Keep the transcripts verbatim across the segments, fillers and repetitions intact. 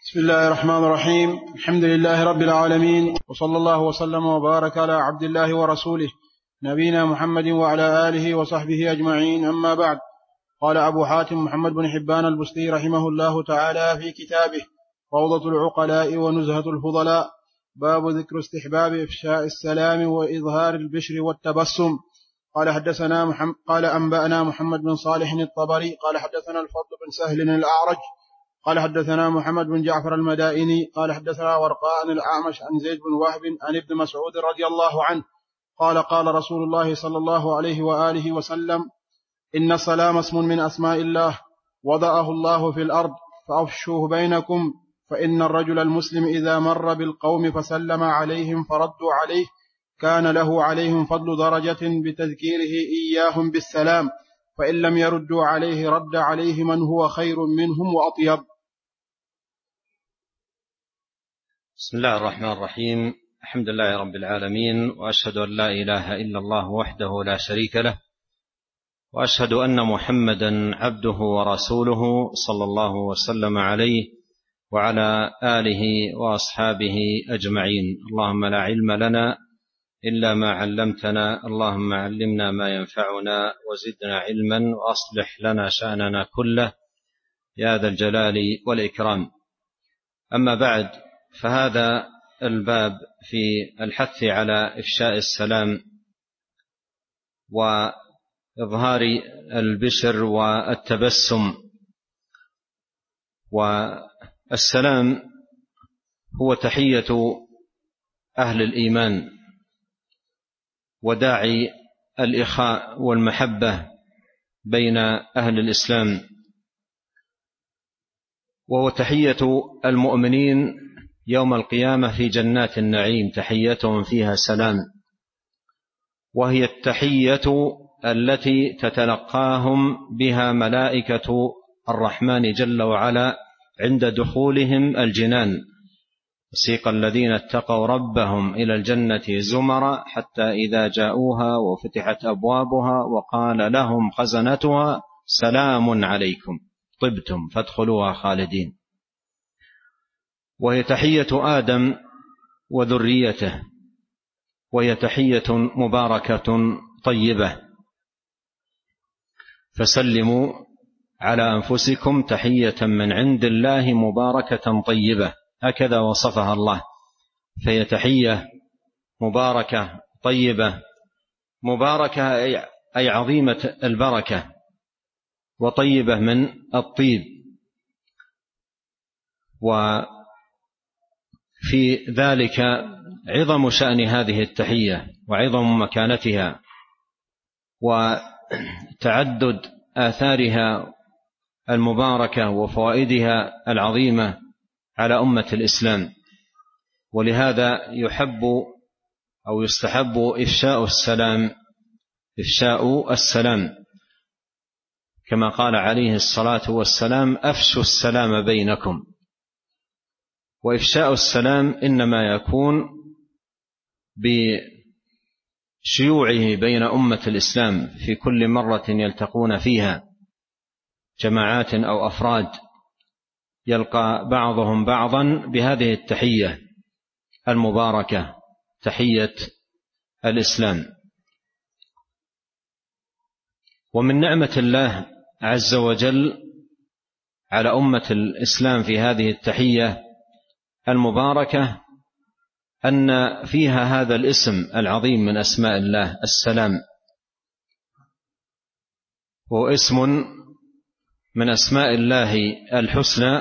بسم الله الرحمن الرحيم. الحمد لله رب العالمين، وصلى الله وسلم وبارك على عبد الله ورسوله نبينا محمد وعلى آله وصحبه أجمعين، أما بعد. قال أبو حاتم محمد بن حبان البستي رحمه الله تعالى في كتابه روضة العقلاء ونزهة الفضلاء: باب ذكر استحباب إفشاء السلام وإظهار البشر والتبسم. قال حدثنا محمد قال أنبأنا محمد بن صالح الطبري قال حدثنا الفضل بن سهل الأعرج قال حدثنا محمد بن جعفر المدائني قال حدثنا ورقاء عن الأعمش عن زيد بن وهب عن ابن مسعود رضي الله عنه قال قال رسول الله صلى الله عليه وآله وسلم: إن السلام اسم من أسماء الله وضعه الله في الأرض فأفشوه بينكم، فإن الرجل المسلم إذا مر بالقوم فسلم عليهم فردوا عليه كان له عليهم فضل درجة بتذكيره إياهم بالسلام، فإن لم يردوا عليه رد عليه من هو خير منهم وأطيب. بسم الله الرحمن الرحيم. الحمد لله رب العالمين، وأشهد أن لا إله إلا الله وحده لا شريك له، وأشهد أن محمدا عبده ورسوله صلى الله وسلم عليه وعلى آله وأصحابه أجمعين. اللهم لا علم لنا إلا ما علمتنا، اللهم علمنا ما ينفعنا وزدنا علما، وأصلح لنا شأننا كله يا ذا الجلال والإكرام. أما بعد، فهذا الباب في الحث على إفشاء السلام وإظهار البشر والتبسم. والسلام هو تحية أهل الإيمان وداعي الإخاء والمحبة بين أهل الإسلام، وهو تحية المؤمنين يوم القيامة في جنات النعيم، تحيتهم فيها سلام، وهي التحية التي تتلقاهم بها ملائكة الرحمن جل وعلا عند دخولهم الجنان: وسيق الذين اتقوا ربهم إلى الجنة زمرا حتى إذا جاءوها وفتحت أبوابها وقال لهم خزنتها سلام عليكم طبتم فادخلوها خالدين. وهي تحية آدم وذريته، وهي تحية مباركة طيبة: فسلموا على أنفسكم تحية من عند الله مباركة طيبة، هكذا وصفها الله. فهي تحية مباركة طيبة، مباركة أي عظيمة البركة، وطيبة من الطيب. وفي ذلك عظم شأن هذه التحية وعظم مكانتها وتعدد آثارها المباركة وفوائدها العظيمة على أمة الإسلام. ولهذا يحب أو يستحب إفشاء السلام إفشاء السلام كما قال عليه الصلاة والسلام: أفشوا السلام بينكم. وإفشاء السلام إنما يكون بشيوعه بين أمة الإسلام في كل مرة يلتقون فيها جماعات أو أفراد، يلقى بعضهم بعضا بهذه التحية المباركة، تحية الإسلام. ومن نعمة الله عز وجل على أمة الإسلام في هذه التحية المباركة أن فيها هذا الاسم العظيم من أسماء الله السلام، هو اسم من أسماء الله الحسنى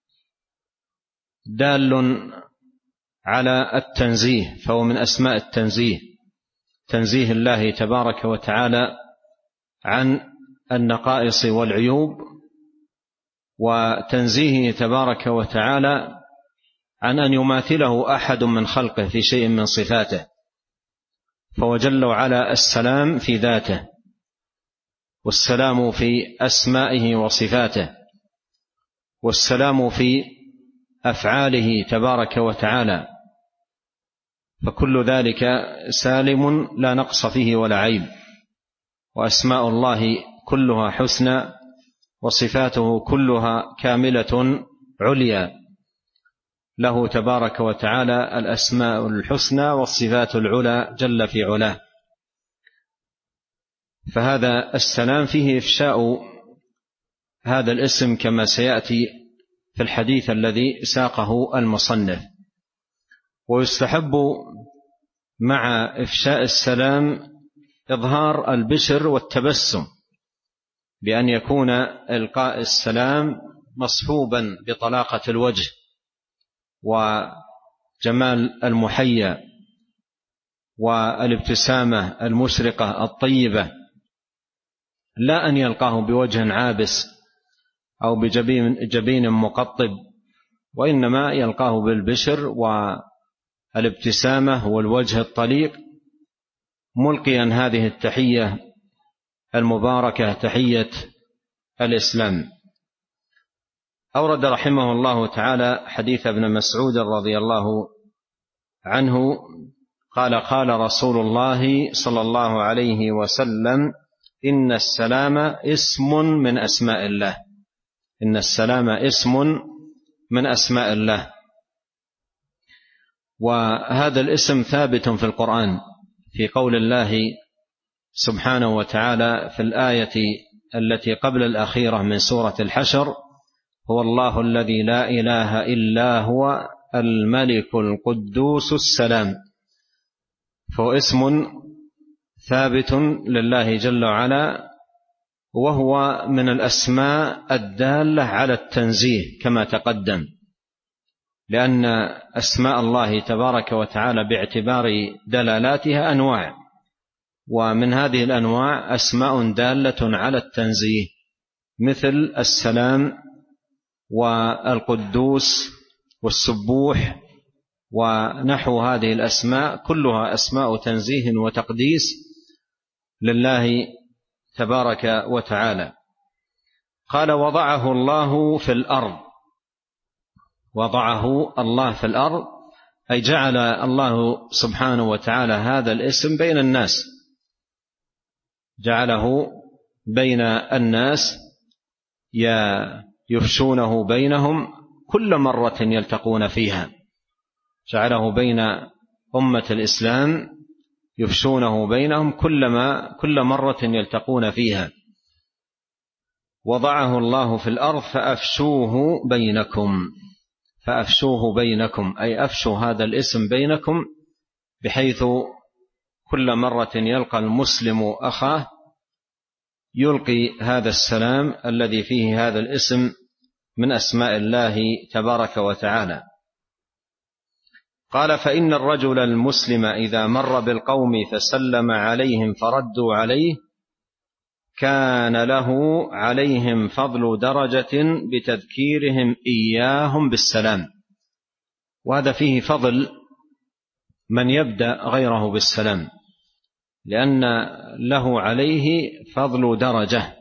دال على التنزيه، فهو من أسماء التنزيه، تنزيه الله تبارك وتعالى عن النقائص والعيوب، وتنزيهه تبارك وتعالى عن أن يماثله أحد من خلقه في شيء من صفاته. فهو جل وعلا السلام في ذاته، والسلام في أسمائه وصفاته، والسلام في أفعاله تبارك وتعالى، فكل ذلك سالم لا نقص فيه ولا عيب. وأسماء الله كلها حسنى، وصفاته كلها كاملة عليا، له تبارك وتعالى الأسماء الحسنى والصفات العلى جل في علاه. فهذا السلام فيه إفشاء هذا الاسم كما سيأتي في الحديث الذي ساقه المصنف. ويستحب مع إفشاء السلام إظهار البشر والتبسم، بأن يكون إلقاء السلام مصحوبا بطلاقة الوجه وجمال المحيا والابتسامة المشرقة الطيبة، لا أن يلقاه بوجه عابس أو بجبين مقطب، وإنما يلقاه بالبشر والابتسامة والوجه الطليق، ملقيا هذه التحية المباركة تحية الإسلام. أورد رحمه الله تعالى حديث ابن مسعود رضي الله عنه قال: قال رسول الله صلى الله عليه وسلم: إن السلام اسم من أسماء الله. إن السلام اسم من أسماء الله. وهذا الاسم ثابت في القرآن في قول الله سبحانه وتعالى في الآية التي قبل الأخيرة من سورة الحشر: هو الله الذي لا إله إلا هو الملك القدوس السلام. فهو اسم ثابت لله جل وعلا، وهو من الأسماء الدالة على التنزيه كما تقدم، لأن أسماء الله تبارك وتعالى باعتبار دلالاتها أنواع، ومن هذه الأنواع أسماء دالة على التنزيه مثل السلام والقدوس والسبوح ونحو هذه الأسماء، كلها أسماء تنزيه وتقديس لله تبارك وتعالى. قال: وضعه الله في الأرض. وضعه الله في الأرض أي جعل الله سبحانه وتعالى هذا الاسم بين الناس، جعله بين الناس يفشونه بينهم كل مرة يلتقون فيها، جعله بين أمة الإسلام يفشونه بينهم كلما كل مرة يلتقون فيها. وضعه الله في الأرض فأفشوه بينكم. فأفشوه بينكم أي أفشوا هذا الاسم بينكم، بحيث كل مرة يلقى المسلم أخاه يلقي هذا السلام الذي فيه هذا الاسم من أسماء الله تبارك وتعالى. قال: فإن الرجل المسلم إذا مر بالقوم فسلم عليهم فردوا عليه كان له عليهم فضل درجة بتذكيرهم إياهم بالسلام. وهذا فيه فضل من يبدأ غيره بالسلام، لأن له عليه فضل درجة،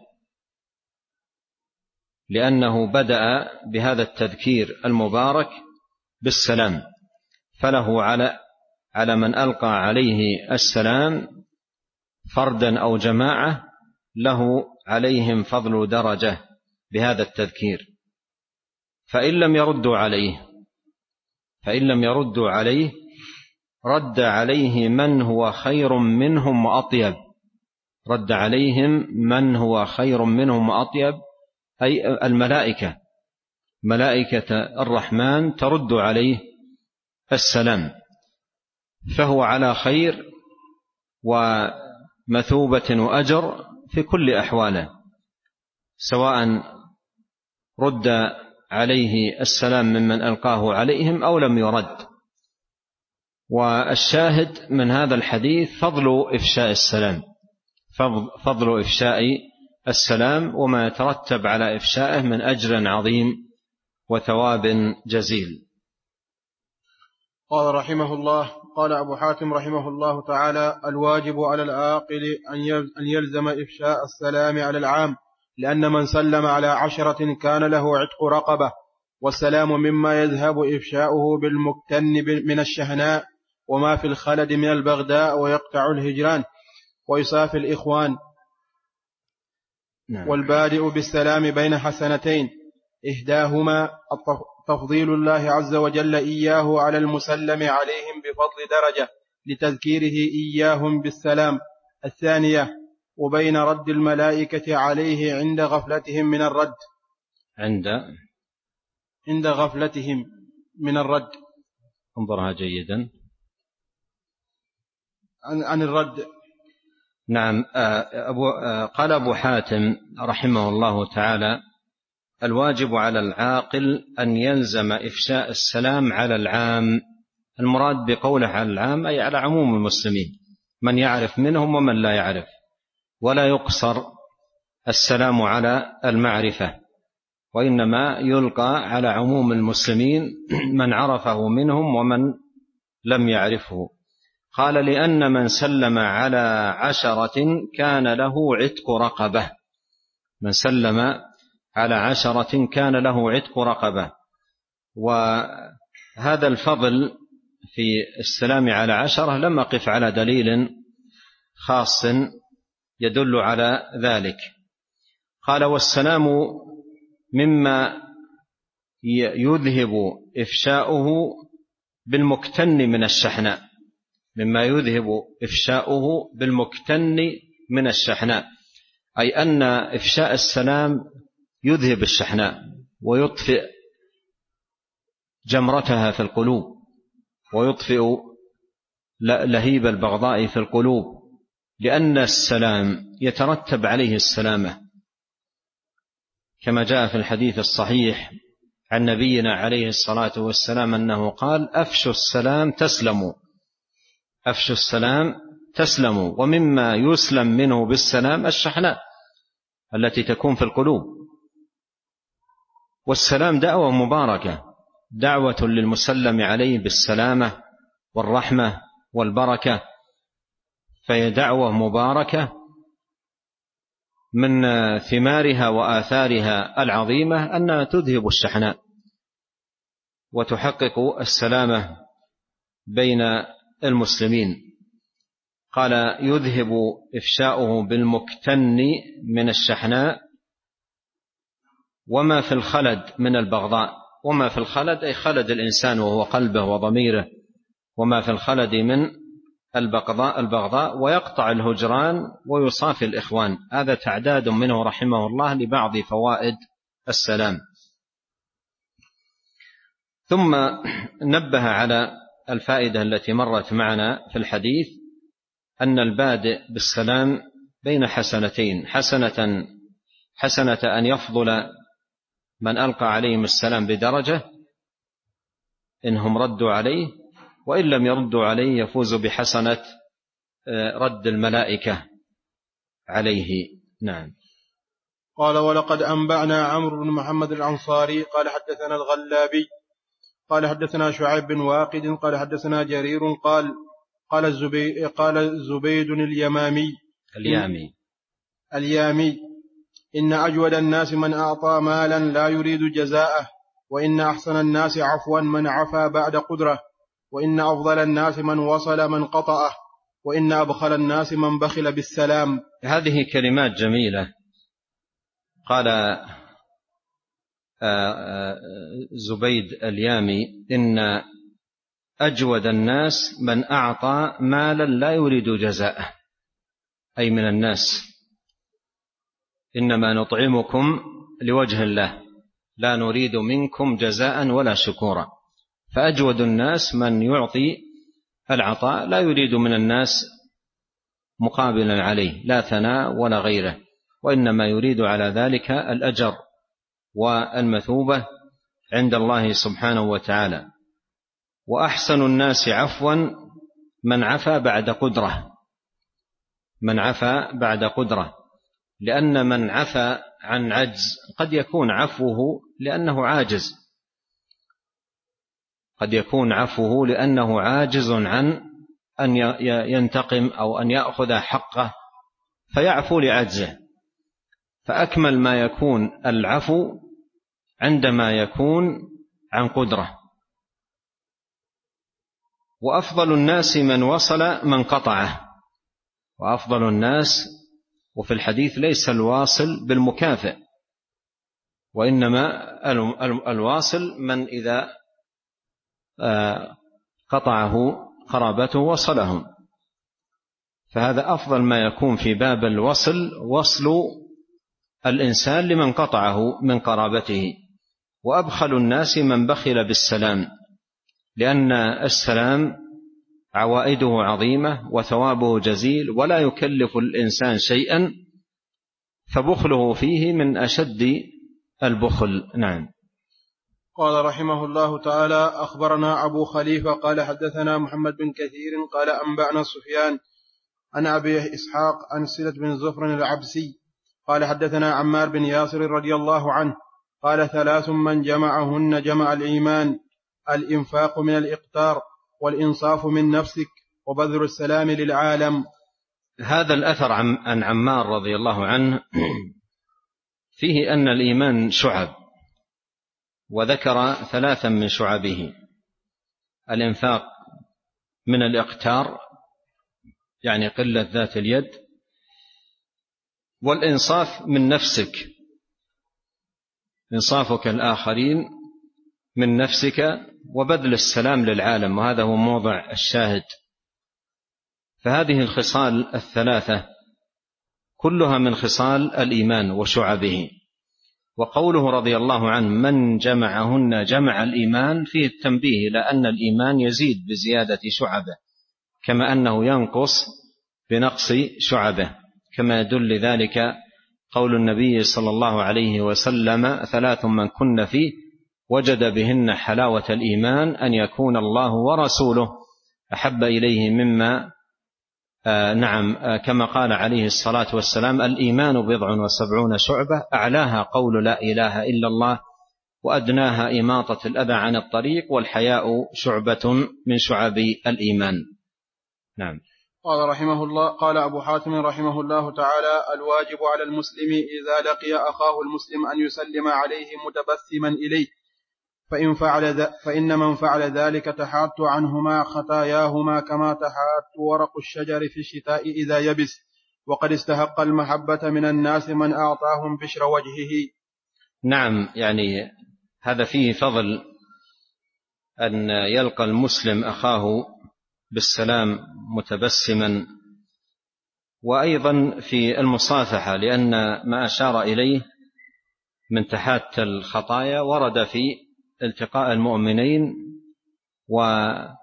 لأنه بدأ بهذا التذكير المبارك بالسلام، فله على على من ألقى عليه السلام فردا أو جماعة له عليهم فضل درجة بهذا التذكير. فإن لم يردوا عليه فإن لم يردوا عليه رد عليه من هو خير منهم وأطيب. رد عليهم من هو خير منهم وأطيب أي الملائكة، ملائكة الرحمن ترد عليه السلام، فهو على خير ومثوبة وأجر في كل أحواله، سواء رد عليه السلام ممن ألقاه عليهم أو لم يرد. والشاهد من هذا الحديث فضل إفشاء السلام، فضل إفشاء السلام وما يترتب على إفشائه من أجر عظيم وثواب جزيل. قال رحمه الله: قال أبو حاتم رحمه الله تعالى: الواجب على العاقل أن يلزم إفشاء السلام على العام، لأن من سلم على عشرة كان له عتق رقبة، والسلام مما يذهب إفشاؤه بالمكتن من الشهناء وما في الخلد من البغداء ويقطع الهجران ويصافي الإخوان. والبادئ بالسلام بين حسنتين إحداهما تفضيل الله عز وجل إياه على المسلم عليهم بفضل درجة لتذكيره إياهم بالسلام. الثانية وبين رد الملائكة عليه عند غفلتهم من الرد عند عند غفلتهم من الرد. انظرها جيدا. عن, عن الرد. نعم. أبو قال أبو حاتم رحمه الله تعالى: الواجب على العاقل أن يلزم إفشاء السلام على العام. المراد بقوله على العام أي على عموم المسلمين، من يعرف منهم ومن لا يعرف، ولا يقصر السلام على المعرفة، وإنما يلقى على عموم المسلمين من عرفه منهم ومن لم يعرفه. قال: لأن من سلم على عشرة كان له عتق رقبة. من سلم على عشرة كان له عتق رقبة. وهذا الفضل في السلام على عشرة لم أقف على دليل خاص يدل على ذلك. قال: والسلام مما يذهب إفشاؤه بالمكتن من الشحناء، مما يذهب إفشاؤه بالمكتن من الشحناء، أي أن إفشاء السلام يذهب الشحناء ويطفئ جمرتها في القلوب، ويطفئ لهيب البغضاء في القلوب، لأن السلام يترتب عليه السلامة، كما جاء في الحديث الصحيح عن نبينا عليه الصلاة والسلام أنه قال: أفشوا السلام تسلموا، أفشوا السلام تسلموا. ومما يسلم منه بالسلام الشحناء التي تكون في القلوب. والسلام دعوة مباركة، دعوة للمسلم عليه بالسلامة والرحمة والبركة، فهي دعوة مباركة من ثمارها وآثارها العظيمة أنها تذهب الشحناء وتحقق السلامة بين المسلمين. قال: يذهب إفشاؤه بالمكتن من الشحناء وما في الخلد من البغضاء. وما في الخلد أي خلد الإنسان وهو قلبه وضميره، وما في الخلد من البغضاء البغضاء ويقطع الهجران ويصافي الإخوان. هذا تعداد منه رحمه الله لبعض فوائد السلام. ثم نبه على الفائدة التي مرت معنا في الحديث، أن البادئ بالسلام بين حسنتين: حسنة حسنة أن يفضل من ألقى عليهم السلام بدرجة إنهم ردوا عليه، وإن لم يردوا عليه يفوز بحسنة رد الملائكة عليه. نعم. قال: ولقد أنبأنا عمرو بن محمد الأنصاري قال حدثنا الغلابي قال حدثنا شعيب بن واقد قال حدثنا جرير قال قال الزبيد قال الزبيد اليمامي اليامي اليامي إن أجود الناس من أعطى مالا لا يريد جزاءه، وإن أحسن الناس عفوا من عفا بعد قدرة، وإن أفضل الناس من وصل من قطعه، وإن أبخل الناس من بخل بالسلام. هذه كلمات جميلة. قال زبيد اليامي: إن أجود الناس من أعطى مالا لا يريد جزاءه، أي من الناس. إنما نطعمكم لوجه الله لا نريد منكم جزاء ولا شكورا. فأجود الناس من يعطي العطاء لا يريد من الناس مقابلا عليه، لا ثناء ولا غيره، وإنما يريد على ذلك الأجر والمثوبة عند الله سبحانه وتعالى. وأحسن الناس عفوا من عفا بعد قدرة، من عفا بعد قدرة، لأن من عفا عن عجز قد يكون عفوه لأنه عاجز، قد يكون عفوه لأنه عاجز عن أن ينتقم أو أن يأخذ حقه فيعفو لعجزه. فأكمل ما يكون العفو عندما يكون عن قدرة. وأفضل الناس من وصل من قطعه. وأفضل الناس، وفي الحديث ليس الواصل بالمكافئ، وإنما الواصل من إذا قطعه قرابته وصلهم، فهذا أفضل ما يكون في باب الوصل، وصل الإنسان لمن قطعه من قرابته. وأبخل الناس من بخل بالسلام، لأن السلام عوائده عظيمة وثوابه جزيل، ولا يكلف الإنسان شيئا، فبخله فيه من أشد البخل. نعم. قال رحمه الله تعالى: أخبرنا أبو خليفة قال حدثنا محمد بن كثير قال أنبأنا سفيان عن أبي إسحاق عن سلة بن زفر العبسي قال حدثنا عمار بن ياسر رضي الله عنه قال: ثلاث من جمعهن جمع الإيمان: الإنفاق من الإقتار، والإنصاف من نفسك، وبذل السلام للعالم. هذا الأثر عن عمار رضي الله عنه فيه أن الإيمان شعب، وذكر ثلاثا من شعبه: الإنفاق من الإقتار يعني قلة ذات اليد، والإنصاف من نفسك، إنصافك الآخرين من نفسك، وبذل السلام للعالم، وهذا هو موضع الشاهد. فهذه الخصال الثلاثة كلها من خصال الإيمان وشعبه. وقوله رضي الله عنه من جمعهن جمع الإيمان فيه التنبيه إلى أن الإيمان يزيد بزيادة شعبه، كما أنه ينقص بنقص شعبه، كما يدل ذلك قول النبي صلى الله عليه وسلم: ثلاث من كن فيه وجد بهن حلاوة الإيمان: أن يكون الله ورسوله أحب إليه مما آه نعم آه كما قال عليه الصلاة والسلام: الإيمان بضع وسبعون شعبة، أعلاها قول لا إله إلا الله، وأدناها إماطة الأذى عن الطريق، والحياء شعبة من شعب الإيمان. نعم. قال رحمه الله قال أبو حاتم رحمه الله تعالى: الواجب على المسلم إذا لقي أخاه المسلم أن يسلم عليه متبسما إليه، فإن, فعل فإن من فعل ذلك تحات عنهما خطاياهما كما تحات ورق الشجر في الشتاء إذا يبس، وقد استحق المحبة من الناس من أعطاهم بشر وجهه. نعم، يعني هذا فيه فضل أن يلقى المسلم أخاه بالسلام متبسما، وأيضا في المصافحة، لأن ما أشار إليه من تحات الخطايا ورد في التقاء المؤمنين، وإذا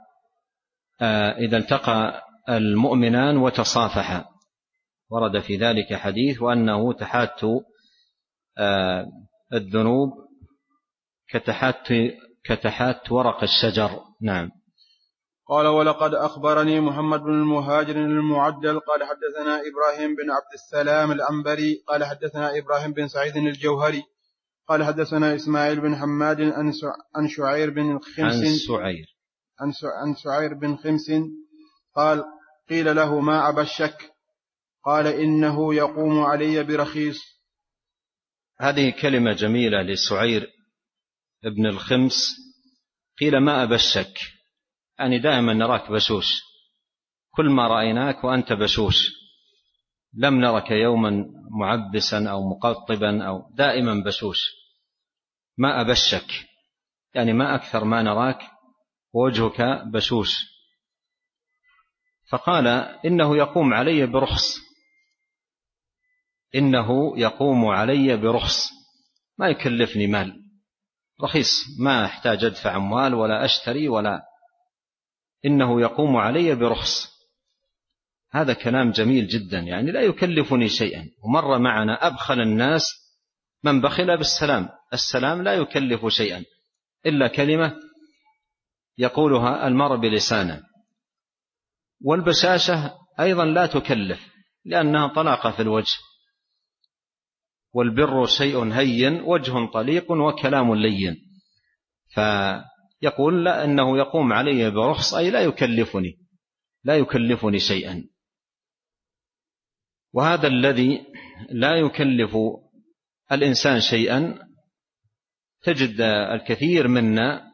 التقى المؤمنان وتصافحا ورد في ذلك حديث، وأنه تحات الذنوب كتحات, كتحات ورق الشجر. نعم. قال: ولقد أخبرني محمد بن المهاجر المعدل قال حدثنا إبراهيم بن عبد السلام العنبري قال حدثنا إبراهيم بن سعيد الجوهري قال حدثنا إسماعيل بن حماد عن شعير بن خمس عن سعير عن سعير بن خمس قال: قيل له: ما أبا الشك؟ قال: إنه يقوم علي برخيص. هذه كلمة جميلة لسعير ابن الخمس. قيل: ما أبا الشك؟ يعني دائما نراك بشوش، كل ما رأيناك وأنت بشوش، لم نرك يوما معبسا أو مقطبا، أو دائما بشوش. ما أبا الشك يعني ما أكثر ما نراك ووجهك بشوش. فقال: إنه يقوم علي برخص، إنه يقوم علي برخص، ما يكلفني مال، رخيص، ما أحتاج أدفع أموال ولا أشتري ولا، إنه يقوم علي برخص. هذا كلام جميل جدا، يعني لا يكلفني شيئا. ومر معنا أبخل الناس من بخل بالسلام، السلام لا يكلف شيئا إلا كلمة يقولها المرء بلسانه. والبشاشة أيضا لا تكلف، لأنها طلاقة في الوجه. والبر شيء هين وجه طليق وكلام لين. فيقول: لا، أنه يقوم علي برخص، أي لا يكلفني لا يكلفني شيئا. وهذا الذي لا يكلف الإنسان شيئا تجد الكثير منا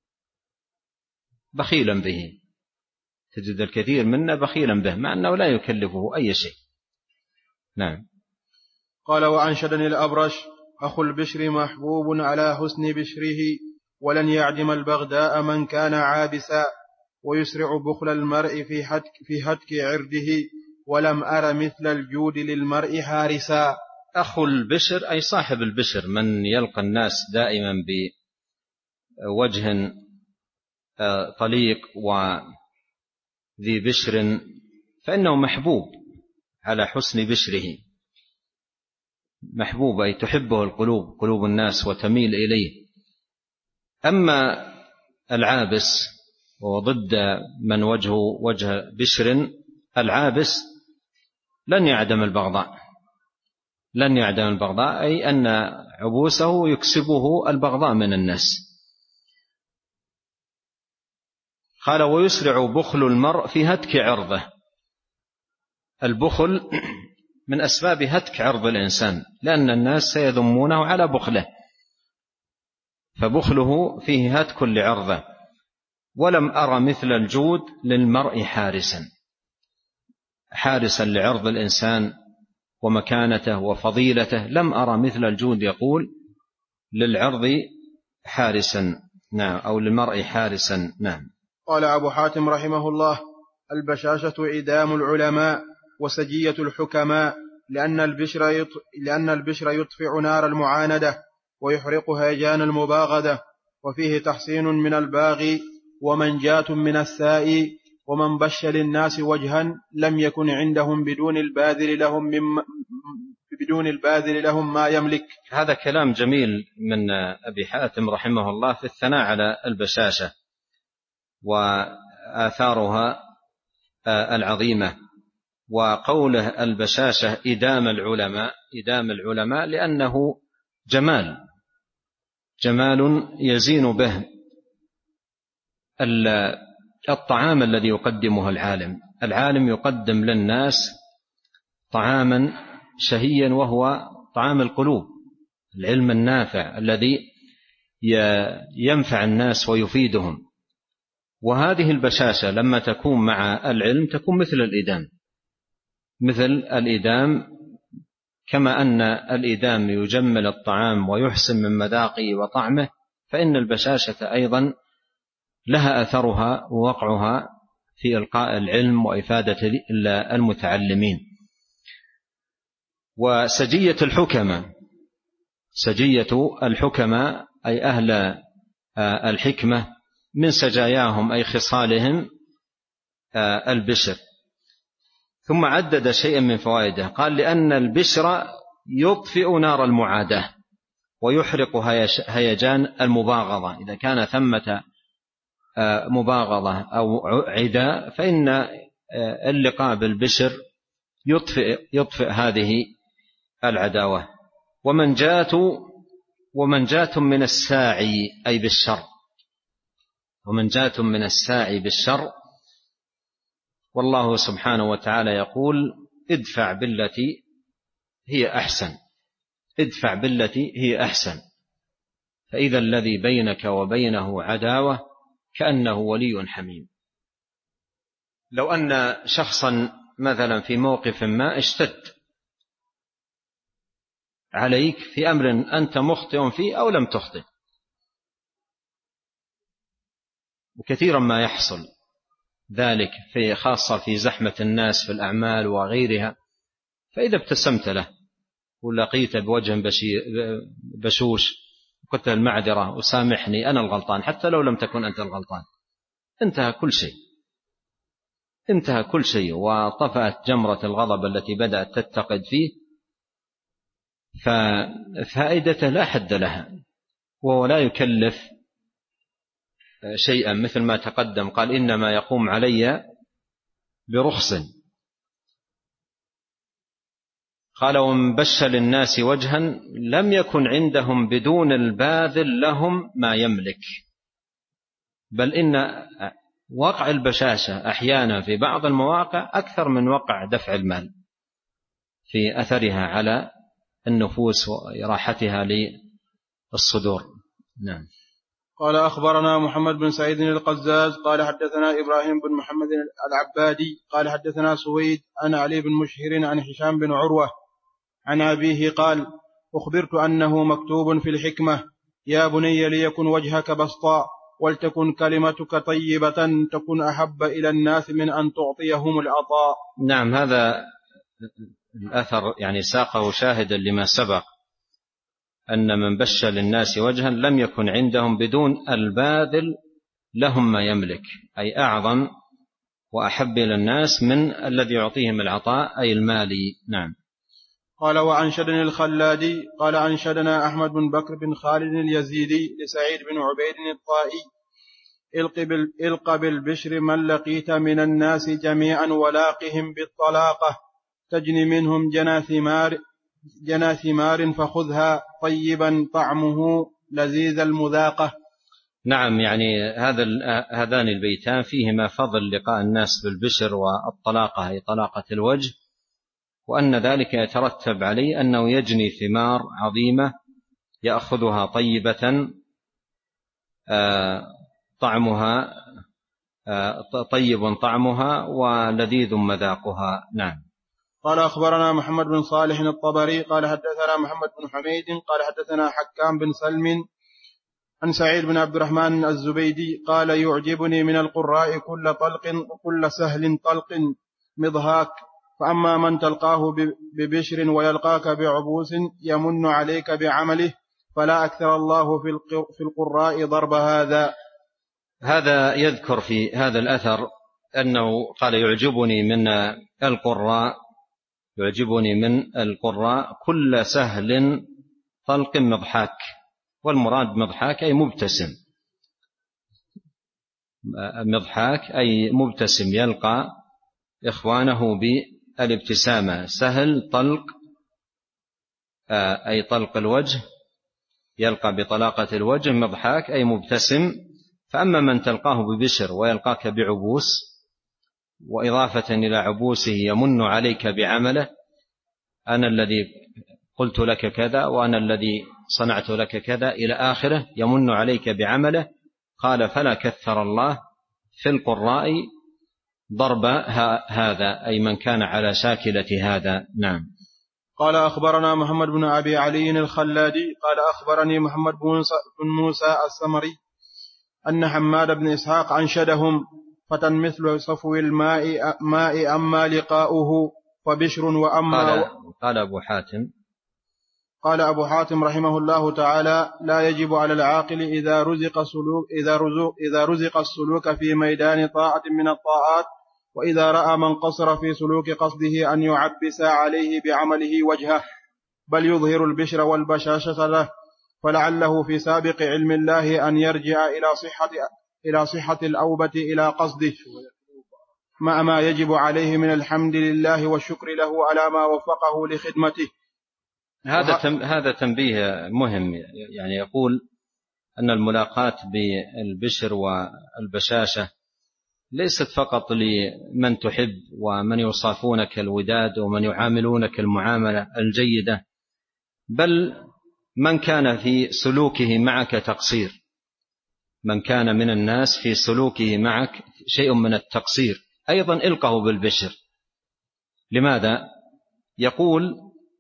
بخيلا به، تجد الكثير منا بخيلا به مع أنه لا يكلفه أي شيء. نعم. قال: وأنشدني الأبرش أخو البشر محبوب على حسن بشره، ولن يعدم البغداء من كان عابسا، ويسرع بخل المرء في هتك, في هتك عرضه، ولم أر مثل الجود للمرء حارسا. أخو البشر أي صاحب البشر، من يلقى الناس دائما بوجه طليق وذي بشر فإنه محبوب على حسن بشره. محبوب أي تحبه القلوب، قلوب الناس وتميل إليه. أما العابس وضد من وجهه وجه بشر، العابس لن يعدم البغضاء، لن يعدم البغضاء أي أن عبوسه يكسبه البغضاء من الناس. قال ويسرع بخل المرء في هتك عرضه. البخل من أسباب هتك عرض الإنسان، لأن الناس سيذمونه على بخله، فبخله فيه هتك لعرضه. ولم أرى مثل الجود للمرء حارسا، حارسا لعرض الإنسان ومكانته وفضيلته، لم أرى مثل الجود يقول للعرض حارسا، نعم، أو للمرء حارسا. نعم. قال أبو حاتم رحمه الله: البشاشة إدام العلماء وسجية الحكماء، لأن البشر يطفئ, لأن البشر يطفئ نار المعاندة ويحرق هيجان المباغدة، وفيه تحسين من الباغي ومنجاة من السائي، ومن بش للناس وجها لم يكن عندهم بدون الباذل لهم, مم بدون الباذل لهم ما يملك. هذا كلام جميل من أبي حاتم رحمه الله في الثناء على البشاشة وآثارها العظيمة. وقوله البشاشة إدام العلماء، إدام العلماء لأنه جمال، جمال يزين به الطعام الذي يقدمه العالم. العالم يقدم للناس طعاما شهيا وهو طعام القلوب، العلم النافع الذي ينفع الناس ويفيدهم. وهذه البشاشة لما تكون مع العلم تكون مثل الإدام، مثل الإدام، كما أن الإدام يجمل الطعام ويحسن من مذاقه وطعمه، فإن البشاشة أيضا لها أثرها ووقعها في إلقاء العلم وإفادة المتعلمين. وسجية الحكمة، سجية الحكمة أي أهل الحكمة، من سجاياهم أي خصالهم البشر. ثم عدد شيئا من فوائده، قال لأن البشر يطفئ نار المعاداة ويحرق هيجان المباغضة. إذا كان ثمة مباغضة أو عداء فإن اللقاء بالبشر يطفئ, يطفئ هذه العداوة. ومنجاة ومنجاة من الساعي أي بالشر، ومنجاة من الساعي بالشر. والله سبحانه وتعالى يقول ادفع بالتي هي أحسن، ادفع بالتي هي أحسن، فإذا الذي بينك وبينه عداوة كأنه ولي حميم. لو أن شخصا مثلا في موقف ما اشتد عليك في أمر أنت مخطئ فيه أو لم تخطئ، وكثيرا ما يحصل ذلك في خاصة في زحمة الناس في الأعمال وغيرها، فإذا ابتسمت له ولقيت بوجه بشوش قلت المعذرة وسامحني أنا الغلطان، حتى لو لم تكن أنت الغلطان، انتهى كل شيء، انتهى كل شيء، وطفأت جمرة الغضب التي بدأت تتقد فيه، ففائدته لا حد لها، وهو لا يكلف شيئا، مثل ما تقدم قال إنما يقوم علي برخص. قال ومن بش للناس وجها لم يكن عندهم بدون الباذل لهم ما يملك. بل إن وقع البشاشة أحيانا في بعض المواقع أكثر من وقع دفع المال في أثرها على النفوس وإراحتها للصدور. نعم. قال أخبرنا محمد بن سعيد القزاز قال حدثنا إبراهيم بن محمد العبادي قال حدثنا سويد عن علي بن مشهر عن هشام بن عروة عن أبيه قال أخبرت أنه مكتوب في الحكمة: يا بني ليكن وجهك بسطا ولتكن كلمتك طيبة تكن أحب إلى الناس من أن تعطيهم العطاء. نعم، هذا الأثر يعني ساقه شاهدا لما سبق، أن من بش للناس وجها لم يكن عندهم بدون الباذل لهم ما يملك، أي أعظم وأحب إلى الناس من الذي يعطيهم العطاء أي المالي. نعم. قال وأنشدني الخلادي قال أنشدنا أحمد بن بكر بن خالد اليزيدي لسعيد بن عبيد الطائي: إلق بالبشر من لقيت من الناس جميعا ولاقهم بالطلاقة تجني منهم جنى ثمار, جنى ثمار فخذها طيبا طعمه لذيذ المذاقة. نعم، يعني هذا هذان البيتان فيهما فضل لقاء الناس بالبشر والطلاقة أي طلاقة الوجه، وأن ذلك يترتب عليه أنه يجني ثمار عظيمة يأخذها طيبة طعمها طيب طعمها ولذيذ مذاقها. نعم. قال أخبرنا محمد بن صالح الطبري قال حدثنا محمد بن حميد قال حدثنا حكام بن سلم عن سعيد بن عبد الرحمن الزبيدي قال يعجبني من القراء كل طلق كل سهل طلق مضهاك، فأما من تلقاه ببشر ويلقاك بعبوس يمن عليك بعمله فلا أكثر الله في القراء ضرب هذا. هذا يذكر في هذا الأثر أنه قال يعجبني من القراء يعجبني من القراء كل سهل طلق مضحاك، والمراد مضحاك أي مبتسم، مضحاك أي مبتسم يلقى إخوانه بالابتسامة. سهل طلق أي طلق الوجه يلقى بطلاقة الوجه، مضحاك أي مبتسم. فأما من تلقاه ببشر ويلقاك بعبوس، وإضافة إلى عبوسه يمن عليك بعمله، أنا الذي قلت لك كذا وأنا الذي صنعت لك كذا إلى آخره، يمن عليك بعمله. قال فلا كثر الله في القراء ضرب هذا أي من كان على شاكلة هذا. نعم. قال أخبرنا محمد بن أبي علي الخلادي قال أخبرني محمد بن موسى السمري أن حماد بن إسحاق أنشدهم: فتى مثل صفو الماء ماء أما لقاؤه فبشر وأما. قال, قال أبو حاتم قال أبو حاتم رحمه الله تعالى: لا يجب على العاقل إذا رزق سلوك إذا رزق إذا رزق السلوك في ميدان طاعة من الطاعات وإذا رأى من قصر في سلوك قصده أن يعبس عليه بعمله وجهه، بل يظهر البشر والبشاشة له، فلعله في سابق علم الله أن يرجع إلى صحة إلى صحة الأوبة إلى قصده مع ما يجب عليه من الحمد لله والشكر له على ما وفقه لخدمته. هذا هذا تنبيه مهم، يعني يقول أن الملاقاة بالبشر والبشاشة ليست فقط لمن تحب ومن يوصفونك الوداد ومن يعاملونك المعاملة الجيدة، بل من كان في سلوكه معك تقصير، من كان من الناس في سلوكه معك شيء من التقصير أيضا إلقه بالبشر. لماذا؟ يقول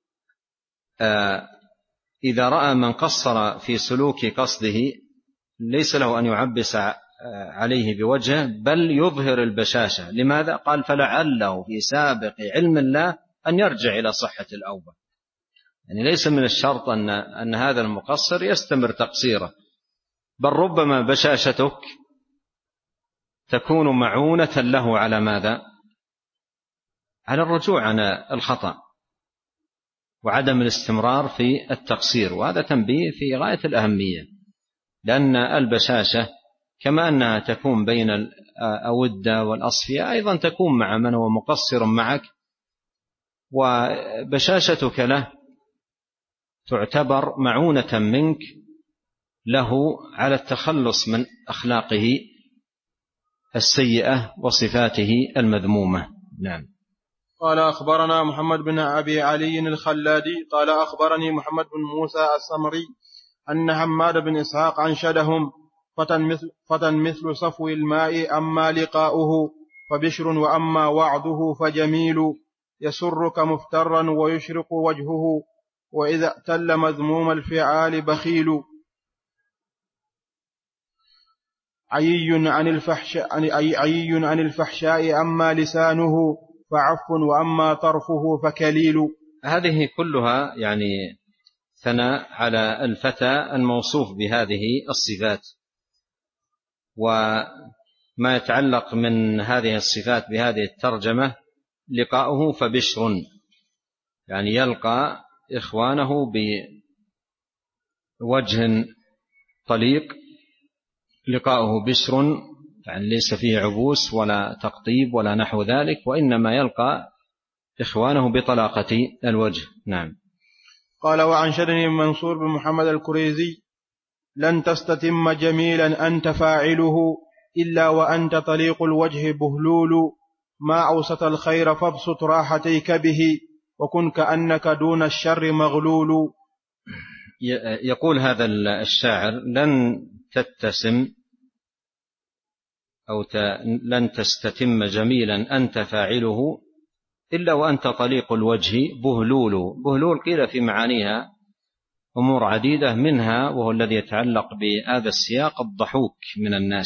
آه إذا رأى من قصر في سلوك قصده ليس له أن يعبس عليه بوجهه بل يظهر البشاشة. لماذا؟ قال فلعله في سابق علم الله أن يرجع إلى صحة الأوبة. يعني ليس من الشرط أن, أن هذا المقصر يستمر تقصيره، بل ربما بشاشتك تكون معونة له على ماذا؟ على الرجوع عن الخطأ وعدم الاستمرار في التقصير. وهذا تنبيه في غاية الأهمية، لأن البشاشة كما أنها تكون بين الأودة والأصفياء أيضا تكون مع من هو مقصر معك، وبشاشتك له تعتبر معونة منك له على التخلص من أخلاقه السيئة وصفاته المذمومة. نعم. قال أخبرنا محمد بن أبي علي الخلادي قال أخبرني محمد بن موسى السمري أن حماد بن إسحاق أنشدهم: فتى مثل, فتى مثل صفو الماء أما لقاؤه فبشر وأما وعده فجميل، يسرك مفترا ويشرق وجهه وإذا اعتل مذموم الفعال بخيل. عيي عن الفحشاء عيي عن الفحشاء أما لسانه فعف وأما طرفه فكليل. هذه كلها يعني ثناء على الفتى الموصوف بهذه الصفات، وما يتعلق من هذه الصفات بهذه الترجمة لقاؤه فبشر، يعني يلقى إخوانه بوجه طليق، لقاؤه بشر يعني ليس فيه عبوس ولا تقطيب ولا نحو ذلك، وإنما يلقى إخوانه بطلاقة الوجه. نعم. قال وعن شدن منصور بن محمد الكريزي: لن تستتم جميلا أنت فاعله إلا وأنت طليق الوجه بهلول، ما أوسط الخير فابسط راحتيك به وكن كأنك دون الشر مغلول. يقول هذا الشاعر: لن تتسم أو لن تستتم جميلا أنت فاعله إلا وأنت طليق الوجه بهلول. بهلول قيل في معانيها أمور عديدة، منها وهو الذي يتعلق بهذا السياق الضحوك من الناس.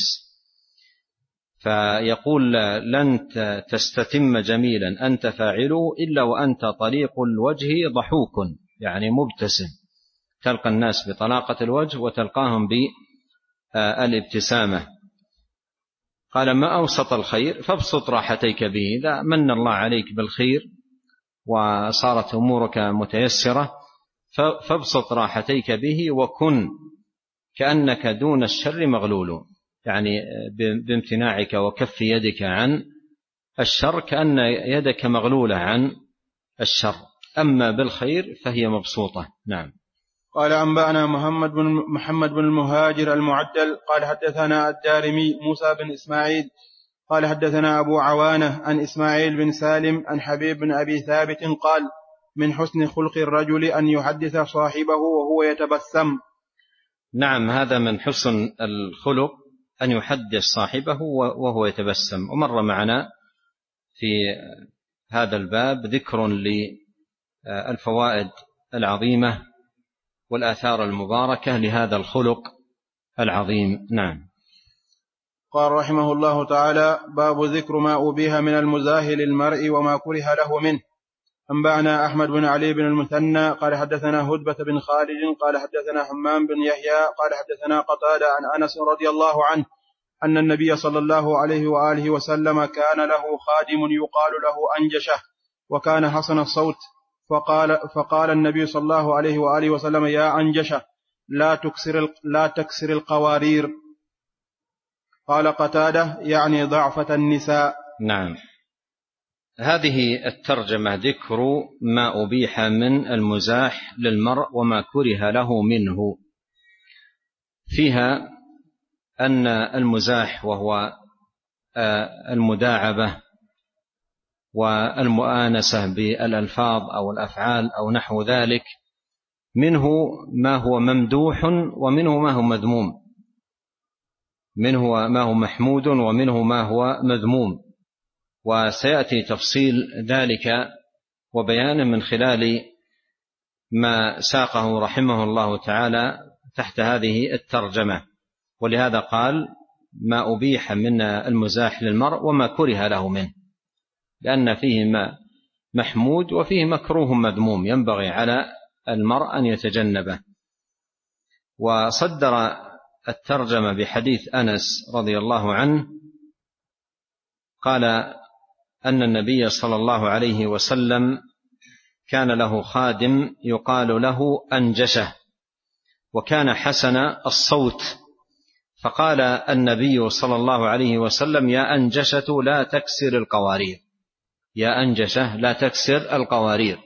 فيقول: لن تستتم جميلا أنت فاعله إلا وأنت طليق الوجه ضحوك، يعني مبتسم، تلقى الناس بطلاقة الوجه وتلقاهم بالابتسامة. قال: ما أوسط الخير فابسط راحتيك به. إذا من الله عليك بالخير وصارت أمورك متيسرة فابسط راحتيك به وكن كأنك دون الشر مغلول، يعني بامتناعك وكف يدك عن الشر كأن يدك مغلولة عن الشر، أما بالخير فهي مبسوطة. نعم. قال أنبأنا محمد بن محمد بن المهاجر المعدل قال حدثنا الدارمي موسى بن إسماعيل قال حدثنا أبو عوانة عن إسماعيل بن سالم عن حبيب بن أبي ثابت قال: من حسن خلق الرجل أن يحدث صاحبه وهو يتبسم. نعم، هذا من حسن الخلق أن يحدث صاحبه وهو يتبسم. ومر معنا في هذا الباب ذكر للفوائد العظيمة والآثار المباركة لهذا الخلق العظيم. نعم. قال رحمه الله تعالى: باب ذكر ما أبيح من المزاح للمرء وما كره له منه. أنبأنا أحمد بن علي بن المثنى قال حدثنا هدبة بن خالد قال حدثنا حمام بن يحيى قال حدثنا قتادة عن أنس رضي الله عنه أن النبي صلى الله عليه وآله وسلم كان له خادم يقال له أنجشه وكان حسن الصوت، فقال, فقال النبي صلى الله عليه وآله وسلم: يا أنجشه لا تكسر, لا تكسر القوارير. قال قتادة: يعني ضعفة النساء. نعم. هذه الترجمة ذكر ما أبيح من المزاح للمرء وما كره له منه. فيها أن المزاح وهو المداعبة والمؤانسة بالألفاظ أو الأفعال أو نحو ذلك، منه ما هو ممدوح ومنه ما هو مذموم، منه ما هو محمود ومنه ما هو مذموم، وسيأتي تفصيل ذلك وبيانه من خلال ما ساقه رحمه الله تعالى تحت هذه الترجمة. ولهذا قال: ما أبيح من المزاح للمرء وما كره له منه، لأن فيه ما محمود وفيه مكروه مذموم ينبغي على المرء أن يتجنبه. وصدر الترجمة بحديث أنس رضي الله عنه قال أن النبي صلى الله عليه وسلم كان له خادم يقال له أنجشه وكان حسن الصوت، فقال النبي صلى الله عليه وسلم: يا أنجشة لا تكسر القوارير، يا أنجشة لا تكسر القوارير.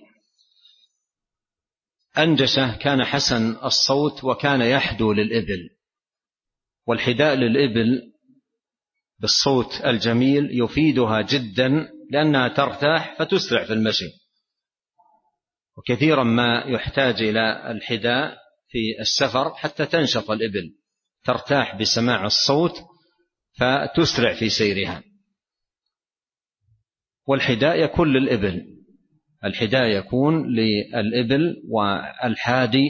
أنجشة كان حسن الصوت وكان يحدو للإبل، والحداء للإبل بالصوت الجميل يفيدها جدا لأنها ترتاح فتسرع في المشي، وكثيرا ما يحتاج إلى الحداء في السفر حتى تنشط الإبل، ترتاح بسماع الصوت فتسرع في سيرها. والحداء يكون للإبل، الحداء يكون للإبل، والحادي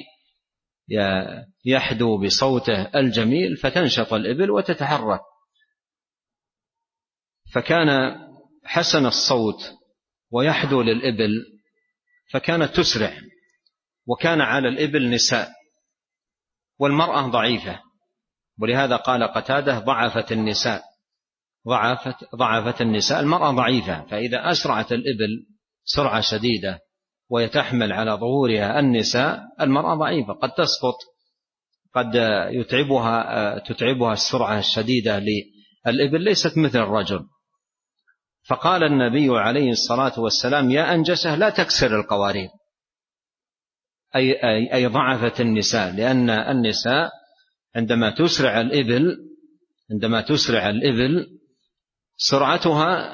يحدو بصوته الجميل فتنشط الإبل وتتحرك. فكان حسن الصوت ويحدو للإبل فكانت تسرع، وكان على الإبل نساء والمرأة ضعيفة، ولهذا قال قتادة ضعفت النساء، ضعفت, ضعفت النساء، المرأة ضعيفة، فإذا أسرعت الإبل سرعة شديدة ويتحمل على ظهورها النساء، المرأة ضعيفة قد تسقط، قد يتعبها تتعبها السرعة الشديدة للإبل، ليست مثل الرجل. فقال النبي عليه الصلاة والسلام يا أنجسة لا تكسر القوارير، أي, أي, أي ضعفت النساء، لأن النساء عندما تسرع الإبل عندما تسرع الإبل سرعتها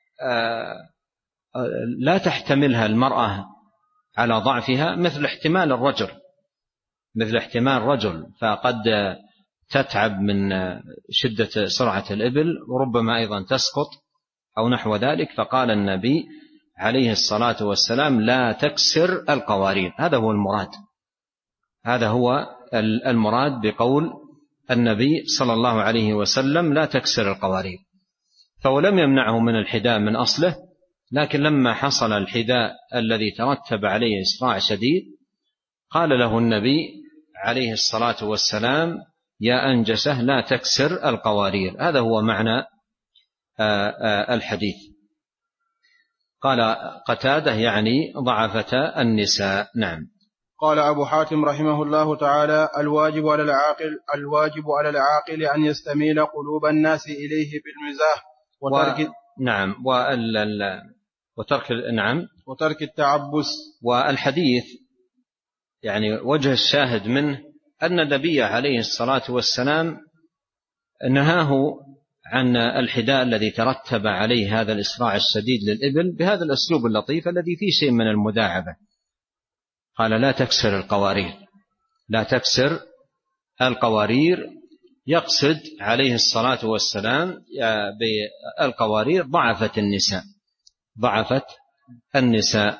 لا تحتملها المرأة على ضعفها مثل احتمال الرجل مثل احتمال الرجل فقد تتعب من شدة سرعة الإبل، وربما أيضا تسقط أو نحو ذلك. فقال النبي عليه الصلاة والسلام لا تكسر القوارير. هذا هو المراد هذا هو المراد بقول النبي صلى الله عليه وسلم لا تكسر القوارير. فهو لم يمنعه من الحداء من أصله، لكن لما حصل الحداء الذي ترتب عليه إسراع شديد قال له النبي عليه الصلاة والسلام يا أنجسة لا تكسر القوارير. هذا هو معنى الحديث. قال قتادة يعني ضعفتا النساء. نعم. قال أبو حاتم رحمه الله تعالى الواجب على العاقل الواجب على العاقل أن يستميل قلوب الناس إليه بالمزاح وترك و... نعم وال... وترك نعم وترك التعبس. والحديث يعني وجه الشاهد منه أن النبي عليه الصلاة والسلام نهاه عن الحداء الذي ترتب عليه هذا الإسراع الشديد للإبل بهذا الأسلوب اللطيف الذي فيه شيء من المداعبة. قال لا تكسر القوارير لا تكسر القوارير يقصد عليه الصلاة والسلام بالقوارير ضعفت النساء ضعفت النساء.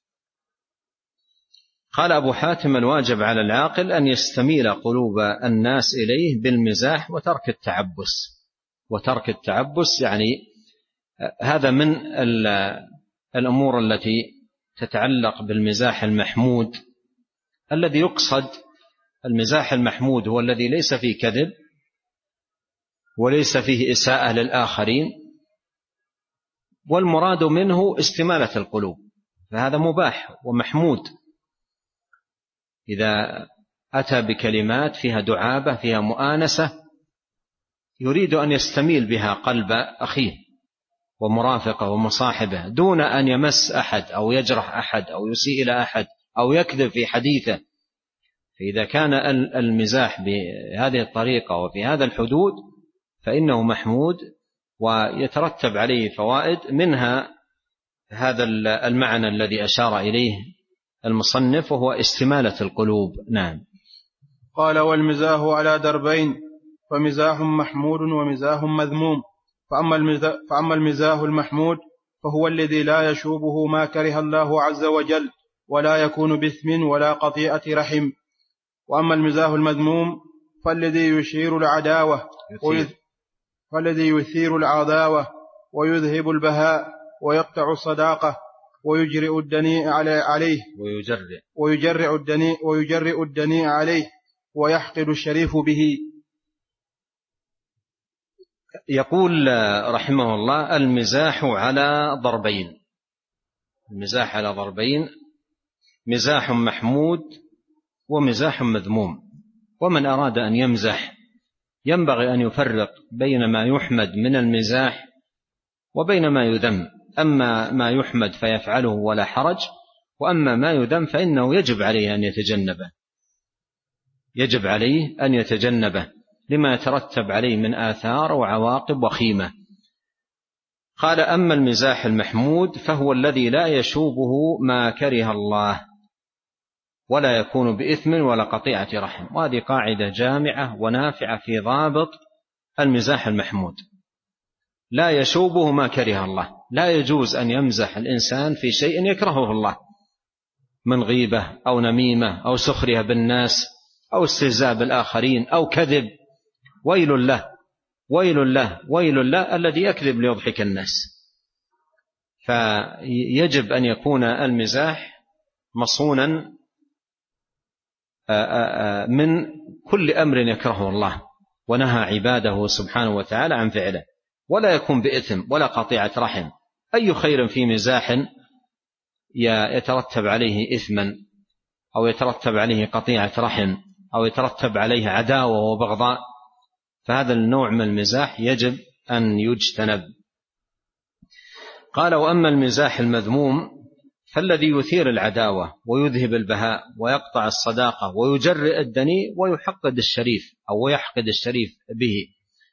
قال أبو حاتم الواجب على العاقل أن يستميل قلوب الناس إليه بالمزاح وترك التعبس. وترك التعبس يعني هذا من الأمور التي تتعلق بالمزاح المحمود الذي يقصد. المزاح المحمود هو الذي ليس فيه كذب وليس فيه إساءة للآخرين، والمراد منه استمالة القلوب، فهذا مباح ومحمود. إذا أتى بكلمات فيها دعابة فيها مؤانسة يريد أن يستميل بها قلب أخيه ومرافقه ومصاحبه دون أن يمس أحد أو يجرح أحد أو يسيء إلى أحد أو يكذب في حديثه. فإذا كان المزاح بهذه الطريقة وفي هذا الحدود فإنه محمود ويترتب عليه فوائد، منها هذا المعنى الذي أشار إليه المصنف وهو استمالة القلوب. نعم. قال والمزاح على دربين، فمزاح محمود ومزاح مذموم. فأما المزاح المحمود فهو الذي لا يشوبه ما كره الله عز وجل ولا يكون بإثم ولا قطيعة رحم. وأما المزاح المذموم فالذي يشير العداوة فالذي يثير العداوة ويذهب البهاء ويقطع الصداقة ويجرئ الدنيء عليه ويجرئ ويجرئ الدنيء ويجرئ الدنيء عليه ويحقد الشريف به. يقول رحمه الله المزاح على ضربين. المزاح على ضربين، مزاح محمود ومزاح مذموم. ومن أراد أن يمزح ينبغي أن يفرق بين ما يحمد من المزاح وبين ما يذم. أما ما يحمد فيفعله ولا حرج، وأما ما يذم فإنه يجب عليه أن يتجنبه يجب عليه أن يتجنبه لما يترتب عليه من آثار وعواقب وخيمة. قال أما المزاح المحمود فهو الذي لا يشوبه ما كره الله ولا يكون بإثم ولا قطيعة رحم. وهذه قاعدة جامعة ونافعة في ضابط المزاح المحمود. لا يشوبه ما كره الله، لا يجوز أن يمزح الإنسان في شيء يكرهه الله من غيبة أو نميمة أو سخرية بالناس أو استهزاء بالآخرين أو كذب. ويل له ويل له ويل له الذي يكذب ليضحك الناس. فيجب أن يكون المزاح مصونا من كل أمر يكرهه الله ونهى عباده سبحانه وتعالى عن فعله، ولا يكون بإثم ولا قطيعة رحم. أي خير في مزاح يترتب عليه إثما أو يترتب عليه قطيعة رحم أو يترتب عليه عداوة وبغضاء، فهذا النوع من المزاح يجب أن يجتنب. قال: وأما المزاح المذموم فالذي يثير العداوة ويذهب البهاء ويقطع الصداقة ويجرئ الدنيء ويحقد الشريف أو ويحقد الشريف به.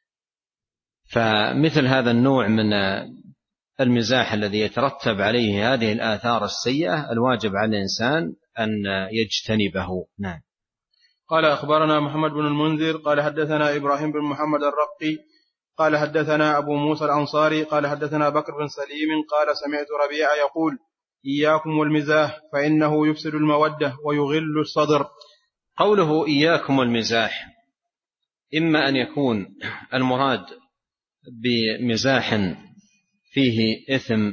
فمثل هذا النوع من المزاح الذي يترتب عليه هذه الآثار السيئة الواجب على الإنسان أن يجتنبه. نعم. قال: أخبرنا محمد بن المنذر قال حدثنا إبراهيم بن محمد الرقي قال حدثنا أبو موسى الأنصاري قال حدثنا بكر بن سليم قال: سمعت ربيع يقول: إياكم والمزاح فإنه يفسد المودة ويغل الصدر. قوله إياكم والمزاح إما أن يكون المراد بمزاح فيه إثم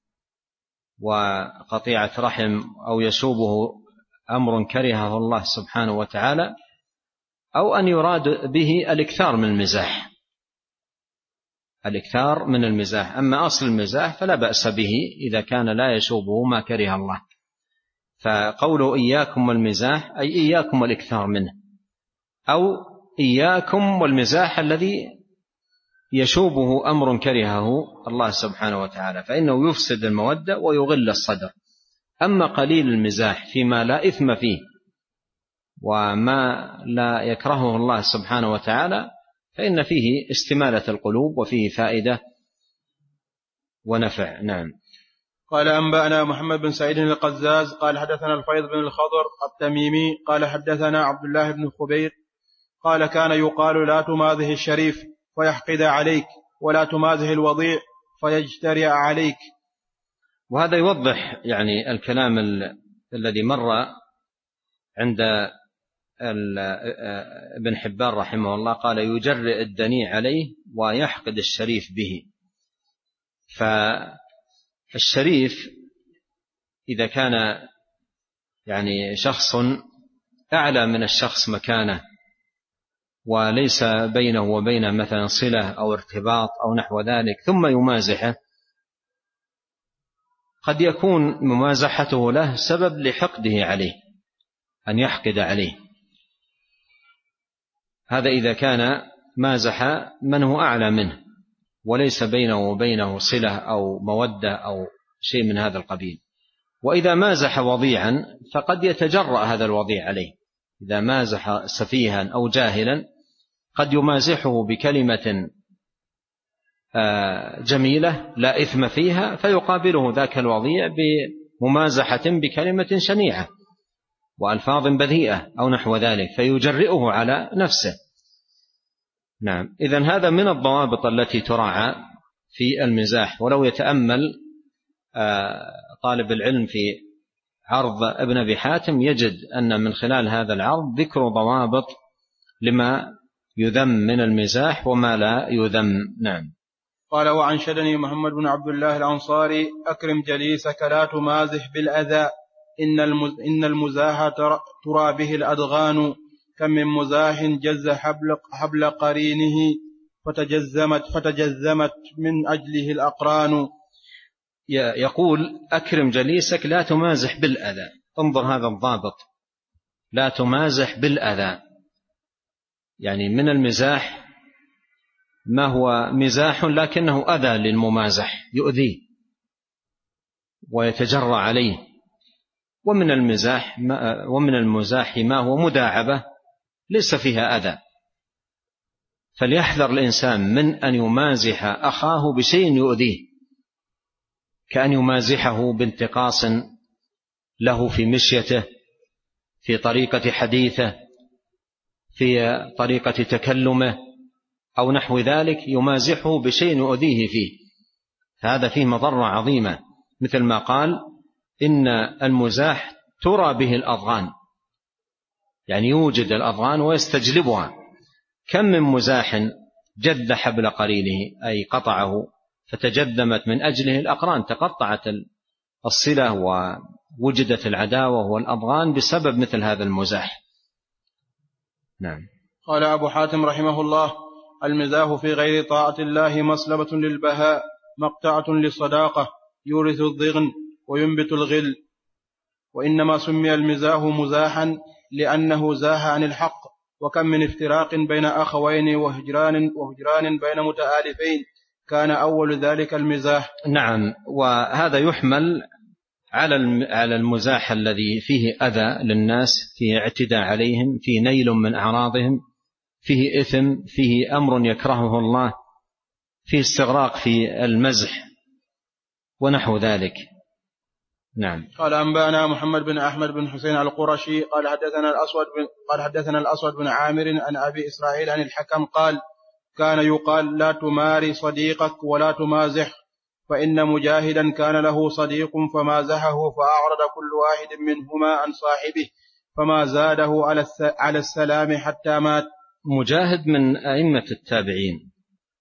وقطيعة رحم أو يشوبه أمر كرهه الله سبحانه وتعالى، أو أن يراد به الإكثار من المزاح الإكثار من المزاح. أما أصل المزاح فلا بأس به إذا كان لا يشوبه ما كره الله. فقوله إياكم والمزاح أي إياكم والإكثار منه، أو إياكم والمزاح الذي يشوبه أمر كرهه الله سبحانه وتعالى، فإنه يفسد المودة ويغل الصدر. أما قليل المزاح فيما لا إثم فيه وما لا يكرهه الله سبحانه وتعالى فإن فيه استمالة القلوب وفيه فائدة ونفع. نعم. قال: أنبأنا محمد بن سعيد القزاز قال حدثنا الفيض بن الخضر التميمي قال حدثنا عبد الله بن خبير قال: كان يقال: لا تمازه الشريف فيحقد عليك، ولا تمازه الوضيع فيجترئ عليك. وهذا يوضح يعني الكلام الذي مر عند ابن حبان رحمه الله، قال: يجرئ الدنيء عليه ويحقد الشريف به. فالشريف إذا كان يعني شخص أعلى من الشخص مكانه وليس بينه وبينه مثلا صلة أو ارتباط أو نحو ذلك ثم يمازحه، قد يكون ممازحته له سبب لحقده عليه، أن يحقد عليه. هذا إذا كان مازح من هو أعلى منه وليس بينه وبينه صلة أو مودة أو شيء من هذا القبيل. وإذا مازح وضيعا فقد يتجرأ هذا الوضيع عليه. إذا مازح سفيها أو جاهلا قد يمازحه بكلمة جميلة لا إثم فيها، فيقابله ذاك الوضيع بممازحة بكلمة شنيعة وألفاظ بذيئة أو نحو ذلك فيجرئه على نفسه. نعم. إذن هذا من الضوابط التي تراعى في المزاح. ولو يتأمل طالب العلم في عرض ابن أبي حاتم يجد أن من خلال هذا العرض ذكر ضوابط لما يذم من المزاح وما لا يذم. نعم. قال: وأنشدني محمد بن عبد الله الأنصاري: أكرم جليسك لا تمازح بالأذى، إن المزاح ترى به الأدغان، كم من مزاح جز حبل, حبل قرينه فتجزمت, فتجزمت من أجله الأقران. يقول: أكرم جليسك لا تمازح بالأذى. انظر هذا الضابط، لا تمازح بالأذى، يعني من المزاح ما هو مزاح لكنه أذى للممازح يؤذيه ويتجرى عليه، ومن المزاح ما ومن المزاح ما هو مداعبة ليس فيها أذى. فليحذر الإنسان من أن يمازح أخاه بشيء يؤذيه، كأن يمازحه بانتقاص له في مشيته، في طريقة حديثه، في طريقة تكلمه أو نحو ذلك، يمازحه بشيء يؤذيه فيه. هذا فيه مضرة عظيمة، مثل ما قال إن المزاح ترى به الأضغان، يعني يوجد الأضغان ويستجلبها. كم من مزاح جد حبل قرينه أي قطعه فتجذمت من أجله الأقران، تقطعت الصلة ووجدت العداوة والأضغان بسبب مثل هذا المزاح. نعم. قال أبو حاتم رحمه الله: المزاح في غير طاعة الله مسلبة للبهاء مقطعة للصداقة يورث الضغن وينبت الغل. وإنما سمي المزاح مزاحا لأنه زاح عن الحق، وكم من افتراق بين أخوين وهجران, وهجران بين متآلفين كان أول ذلك المزاح. نعم. وهذا يحمل على المزاح الذي فيه أذى للناس، فيه اعتداء عليهم، فيه نيل من أعراضهم، فيه إثم، فيه أمر يكرهه الله، فيه استغراق في المزح ونحو ذلك. نعم. قال أنبانا محمد بن أحمد بن حسين القرشي قال حدثنا الأسود بن, قال حدثنا الأسود بن عامر عن أبي إسرائيل عن الحكم قال: كان يقال لا تماري صديقك ولا تمازح، فإن مجاهدا كان له صديق فمازحه فأعرض كل واحد منهما عن صاحبه فما زاده على السلام حتى مات. مجاهد من أئمة التابعين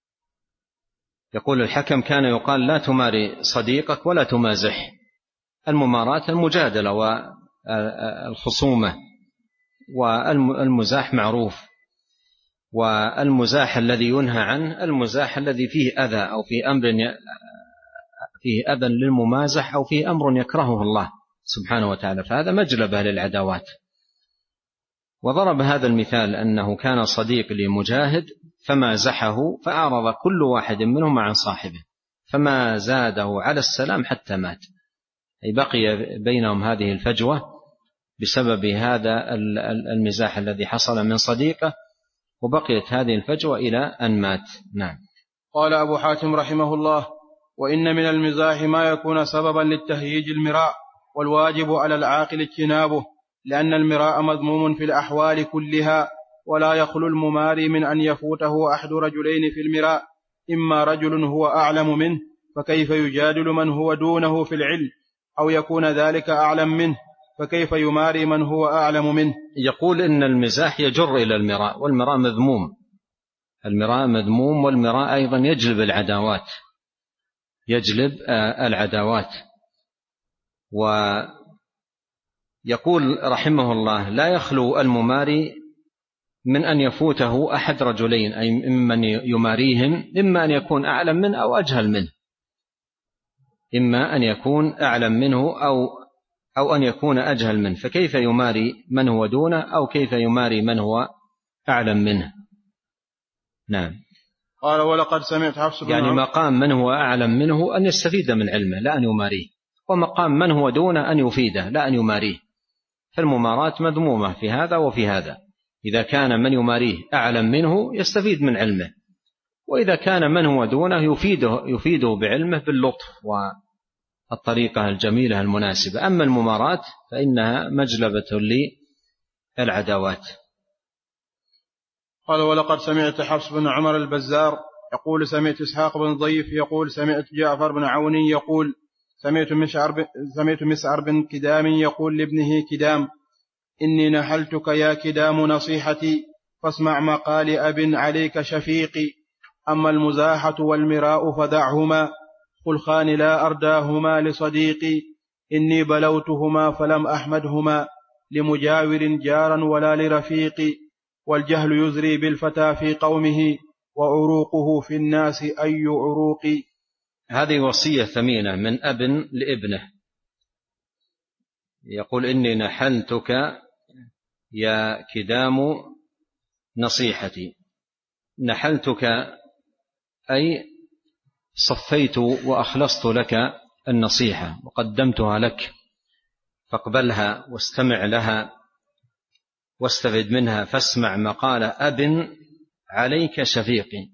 يقول الحكم كان يقال لا تماري صديقك ولا تمازح. المماراة المجادلة والخصومة، والمزاح معروف. والمزاح الذي ينهى عنه المزاح الذي فيه أذى أو فيه أمر فيه أذى للممازح أو فيه أمر يكرهه الله سبحانه وتعالى، فهذا مجلبة للعداوات. وضرب هذا المثال أنه كان صديق لمجاهد فمازحه فأعرض كل واحد منهم عن صاحبه فما زاده على السلام حتى مات، أي بقي بينهم هذه الفجوة بسبب هذا المزاح الذي حصل من صديقه، وبقيت هذه الفجوة إلى أن مات. نعم. قال أبو حاتم رحمه الله: وإن من المزاح ما يكون سببا للتهييج المراء، والواجب على العاقل اجتنابه، لأن المراء مذموم في الأحوال كلها، ولا يخلو المماري من أن يفوته أحد رجلين في المراء، إما رجل هو أعلم منه فكيف يجادل من هو دونه في العلم، أو يكون ذلك أعلم منه فكيف يماري من هو أعلم منه. يقول إن المزاح يجر إلى المراء، والمراء مذموم. المراء مذموم، والمراء أيضا يجلب العداوات يجلب العداوات. ويقول رحمه الله: لا يخلو المماري من أن يفوته أحد رجلين، أي ممن يماريهم، إما أن يكون أعلم منه أو أجهل منه، إما أن يكون أعلم منه أو أو أن يكون أجهل منه، فكيف يماري من هو دونه أو كيف يماري من هو أعلم منه. نعم. قال: ولقد سمعت حفص بن يعني مقام من هو أعلم منه أن يستفيد من علمه لا أن يماريه، ومقام من هو دونه أن يفيده لا أن يماريه. فالمماراة مذمومة في هذا وفي هذا. إذا كان من يماريه أعلم منه يستفيد من علمه، وإذا كان من هو دونه يفيده, يفيده بعلمه باللطف والطريقة الجميلة المناسبة. أما المماراة فإنها مجلبة للعداوات. قال: ولقد سمعت حفص بن عمر البزار يقول: سمعت إسحاق بن ضيف يقول: سمعت جعفر بن عون يقول: سمعت مسعر, سمعت مسعر بن كدام يقول لابنه كدام: إني نحلتك يا كدام نصيحتي، فاسمع مقال أب عليك شفيقي، أما المزاحة والمراء فدعهما، خلخان لا أرداهما لصديقي، إني بلوتهما فلم أحمدهما، لمجاور جارا ولا لرفيقي، والجهل يزري بالفتى في قومه، وعروقه في الناس أي عروق. هذه وصية ثمينة من أب لابنه، يقول: إني نحلتك يا كدام نصيحتي. نحلتك أي صفيت وأخلصت لك النصيحة وقدمتها لك، فاقبلها واستمع لها واستفد منها، فاسمع مقال أب عليك شفيقي.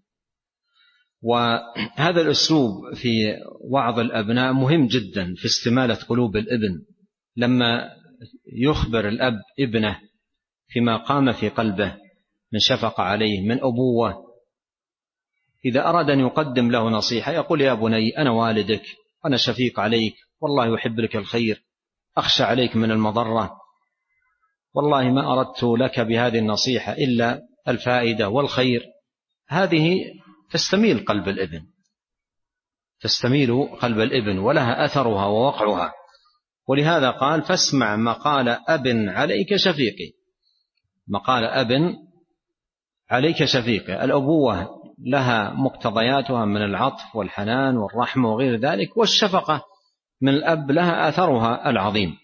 وهذا الأسلوب في وعظ الأبناء مهم جدا في استمالة قلوب الابن، لما يخبر الأب ابنه فيما قام في قلبه من شفقة عليه، من أبوة، إذا أراد أن يقدم له نصيحة يقول: يا بني أنا والدك، أنا شفيق عليك، والله يحب لك الخير، أخشى عليك من المضرة، والله ما أردت لك بهذه النصيحة إلا الفائدة والخير. هذه تستميل قلب الابن، تستميل قلب الابن ولها أثرها ووقعها. ولهذا قال: فاسمع مقال أب عليك شفيقي. مقال أب عليك شفيقي، الأبوة لها مقتضياتها من العطف والحنان والرحمة وغير ذلك، والشفقة من الأب لها أثرها العظيم.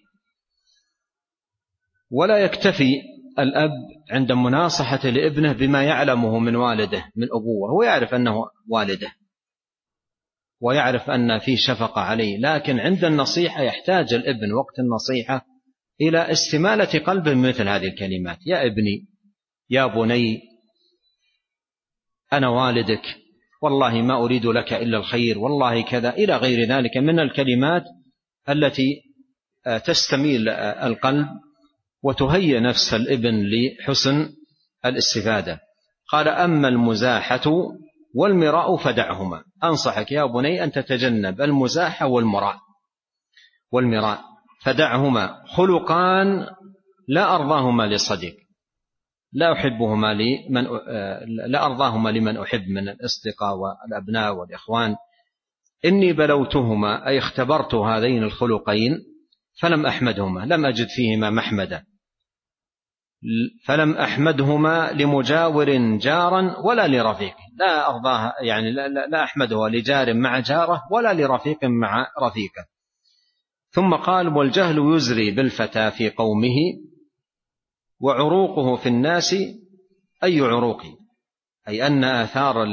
ولا يكتفي الأب عند مناصحة لابنه بما يعلمه من والده من أبوه، هو يعرف أنه والده ويعرف أن في شفقة عليه، لكن عند النصيحة يحتاج الابن وقت النصيحة إلى استمالة قلبه مثل هذه الكلمات: يا ابني، يا بني، أنا والدك، والله ما أريد لك إلا الخير، والله كذا، إلى غير ذلك من الكلمات التي تستميل القلب وتهيئ نفس الابن لحسن الاستفادة. قال: أما المزاحة والمراء فدعهما. أنصحك يا بني أن تتجنب المزاحة والمراء والمراء فدعهما، خلقان لا أرضاهما لصديق، لا أحبهما لمن لا أرضاهما لمن أحب من الأصدقاء والأبناء والإخوان. إني بلوتهما، أي اختبرت هذين الخلقين، فلم أحمدهما، لم أجد فيهما محمدا، فلم أحمدهما لمجاور جارا ولا لرفيق، لا أرضاها يعني لا, لا أحمدها لجار مع جاره ولا لرفيق مع رفيقه. ثم قال: والجهل يزري بالفتى في قومه، وعروقه في الناس أي عروق، أي أن آثار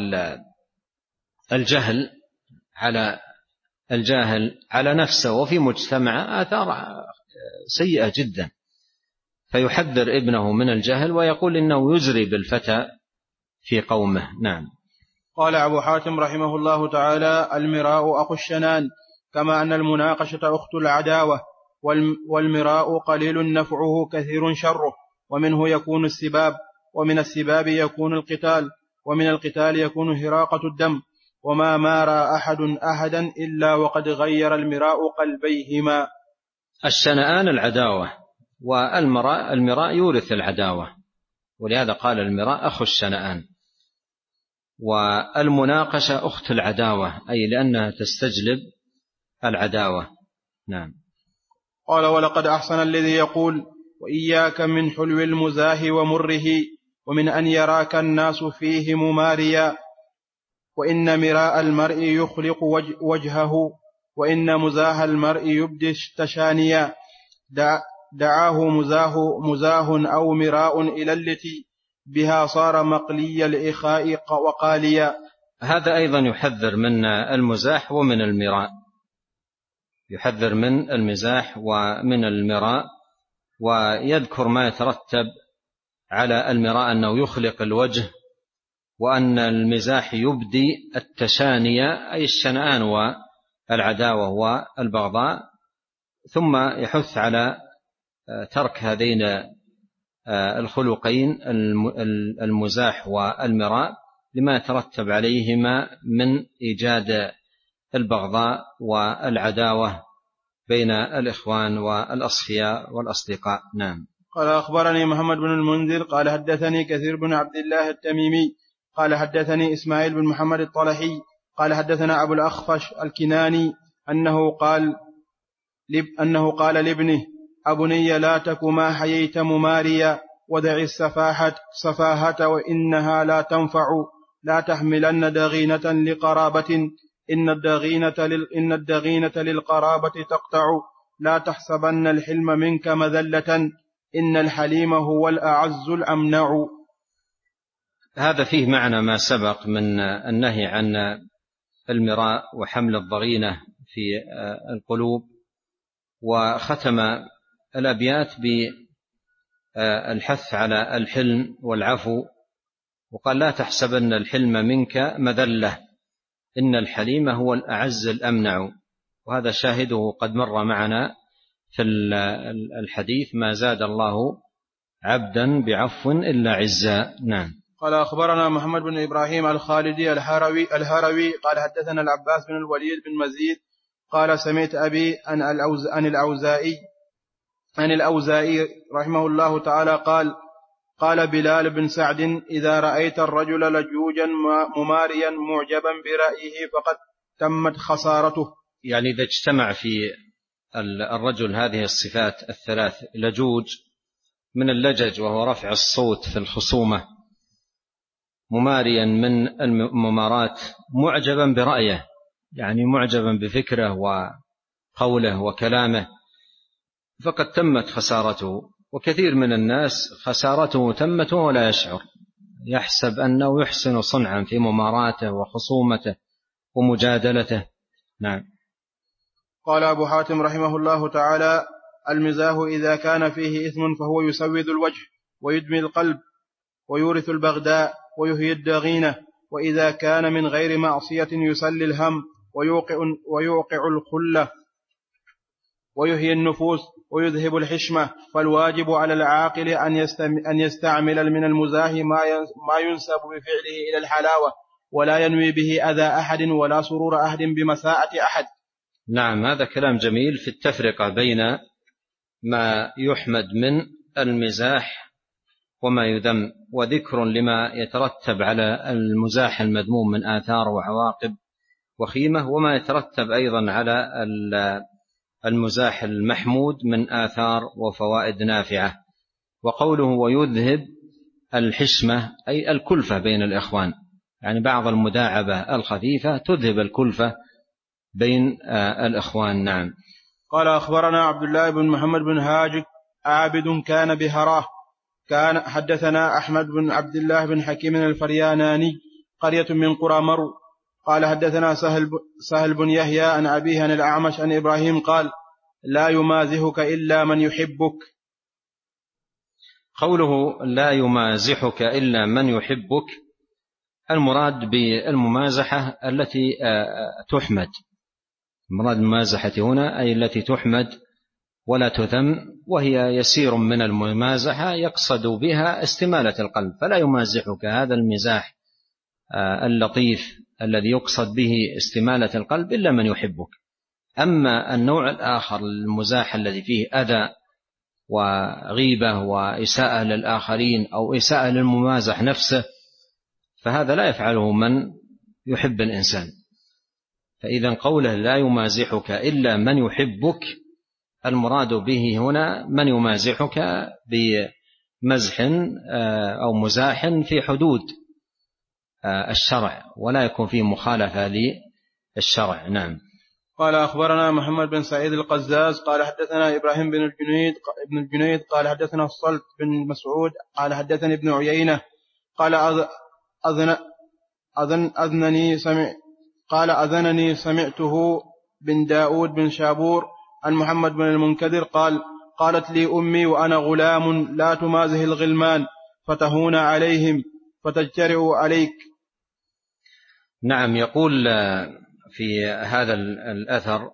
الجهل على الجاهل على نفسه وفي مجتمع آثار سيئة جدا، فيحذر ابنه من الجهل ويقول إنه يزري بالفتى في قومه. نعم. قال أبو حاتم رحمه الله تعالى: المراء أخو الشنان، كما أن المناقشة أخت العداوة، والمراء قليل نفعه كثير شره، ومنه يكون السباب، ومن السباب يكون القتال، ومن القتال يكون هراقة الدم، وما مارى أحد أحدا إلا وقد غير المراء قلبيهما. الشنآن العداوة، والمراء المراء يورث العداوة، ولهذا قال: المراء أخو الشنآن. والمناقشة أخت العداوة، أي لأنها تستجلب العداوة. نعم. قال: ولقد أحسن الذي يقول: وإياك من حلو المزاه ومره، ومن أن يراك الناس فيه مماريا، وإن مراء المرء يخلق وجهه، وإن مزاه المرء يبدي تشانيا. دعاه مزاه, مزاه أو مراء إلى التي بها صار مقلي الإخاء وقاليا. هذا أيضا يحذر من المزاح ومن المراء، يحذر من المزاح ومن المراء، ويذكر ما يترتب على المراء أنه يخلق الوجه، وأن المزاح يبدي التشانية أي الشنآن والعداوة والبغضاء. ثم يحث على ترك هذين الخلقين المزاح والمراء لما يترتب عليهما من إيجاد البغضاء والعداوة بين الإخوان والأصفياء والأصدقاء. نعم. قال: أخبرني محمد بن المنذر قال: حدثني كثير بن عبد الله التميمي قال: حدثني إسماعيل بن محمد الطلحي قال: حدثنا أبو الأخفش الكناني أنه قال أنه قال لابنه: أبني لا تك ما حييت مماريا، ودع السفاهة سفاهة وإنها لا تنفع، لا تحملن دغينة لقرابة، إن الدغينة, لل إن الدغينة للقرابة تقطع، لا تحسبن الحلم منك مذلة، إن الحليم هو الأعز الأمنع. هذا فيه معنى ما سبق من النهي عن المراء وحمل الضغينة في القلوب، وختم الأبيات بالحث على الحلم والعفو، وقال: لا تحسبن الحلم منك مذلة، إن الحليم هو الأعز الأمنع. وهذا شاهده قد مر معنا في الحديث: ما زاد الله عبدا بعفو إلا عزا. نعم. قال أخبرنا محمد بن إبراهيم الخالدي الهروي, الهروي قال حدثنا العباس بن الوليد بن مزيد قال سمعت أبي عن الأوز... عن الأوزائي عن الأوزائي رحمه الله تعالى قال قال بلال بن سعد إذا رأيت الرجل لجوجا مماريا معجبا برأيه فقد تمت خسارته. يعني إذا اجتمع في الرجل هذه الصفات الثلاث، لجوج من اللجج وهو رفع الصوت في الخصومة، مماريا من الممارات، معجبا برأيه يعني معجبا بفكره وقوله وكلامه، فقد تمت خسارته. وكثير من الناس خسارته تمت ولا يشعر، يحسب أنه يحسن صنعا في مماراته وخصومته ومجادلته. نعم. قال أبو حاتم رحمه الله تعالى المزاح إذا كان فيه إثم فهو يسود الوجه ويدمي القلب ويورث البغداء ويهي الدغينة، وإذا كان من غير معصية يسلي الهم ويوقع, ويوقع الخلة ويهي النفوس ويذهب الحشمة. فالواجب على العاقل أن يستعمل من المزاح ما ينسب بفعله إلى الحلاوة، ولا ينوي به أذى أحد ولا سرور أحد بمساءة أحد. نعم، هذا كلام جميل في التفرقة بين ما يحمد من المزاح وما يذم، وذكر لما يترتب على المزاح المذموم من آثار وعواقب وخيمة، وما يترتب أيضا على المزاح المحمود من آثار وفوائد نافعة. وقوله ويذهب الحشمة أي الكلفة بين الإخوان، يعني بعض المداعبة الخفيفة تذهب الكلفة بين الإخوان. نعم. قال أخبرنا عبد الله بن محمد بن هاجك عابد كان بهراه كان حدثنا أحمد بن عبد الله بن حكيم الفرياناني قرية من قرى مرو قال حدثنا سهل, سهل بن يحيى عن أبيه عن الأعمش عن إبراهيم قال لا يمازحك إلا من يحبك. قوله لا يمازحك إلا من يحبك، المراد بالممازحة التي تحمد، المراد الممازحة هنا أي التي تحمد ولا تذم، وهي يسير من الممازحة يقصد بها استمالة القلب، فلا يمازحك هذا المزاح اللطيف الذي يقصد به استمالة القلب إلا من يحبك. أما النوع الآخر المزاح الذي فيه أذى وغيبة وإساءة للآخرين أو إساءة للممازح نفسه، فهذا لا يفعله من يحب الإنسان. فإذا قوله لا يمازحك إلا من يحبك، المراد به هنا من يمازحك بمزح أو مزاح في حدود الشرع، ولا يكون فيه مخالفة للشرع. نعم. قال أخبرنا محمد بن سعيد القزاز قال حدثنا إبراهيم بن الجنيد ابن الجنيد قال حدثنا الصلت بن مسعود قال حدثني ابن عيينة قال أذن أذن أذنني سمع قال أذنني سمعته بن داود بن شابور عن محمد بن المنكدر قال قالت لي أمي وأنا غلام لا تمازح الغلمان فتهون عليهم فتجترئ عليك. نعم. يقول في هذا الأثر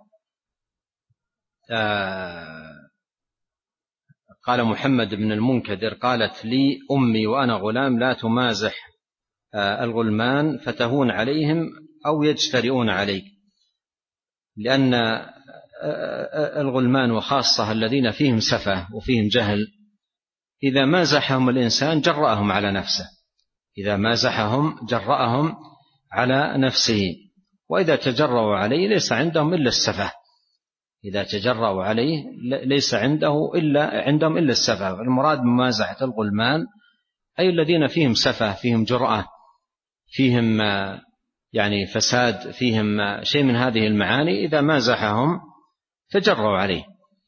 قال محمد بن المنكدر قالت لي أمي وأنا غلام لا تمازح الغلمان فتهون عليهم أو يجترئون عليك، لأن الغلمان وخاصة الذين فيهم سفه وفيهم جهل إذا مازحهم الإنسان جرأهم على نفسه، إذا مازحهم جرأهم على نفسه، وإذا تجرأوا عليه ليس عندهم إلا السفه، إذا تجرأوا عليه ليس عنده إلا عندهم إلا السفه. المراد بمازحة الغلمان أي الذين فيهم سفه، فيهم جرأة، فيهم يعني فساد، فيهم شيء من هذه المعاني، إذا مازحهم تجرأوا عليه.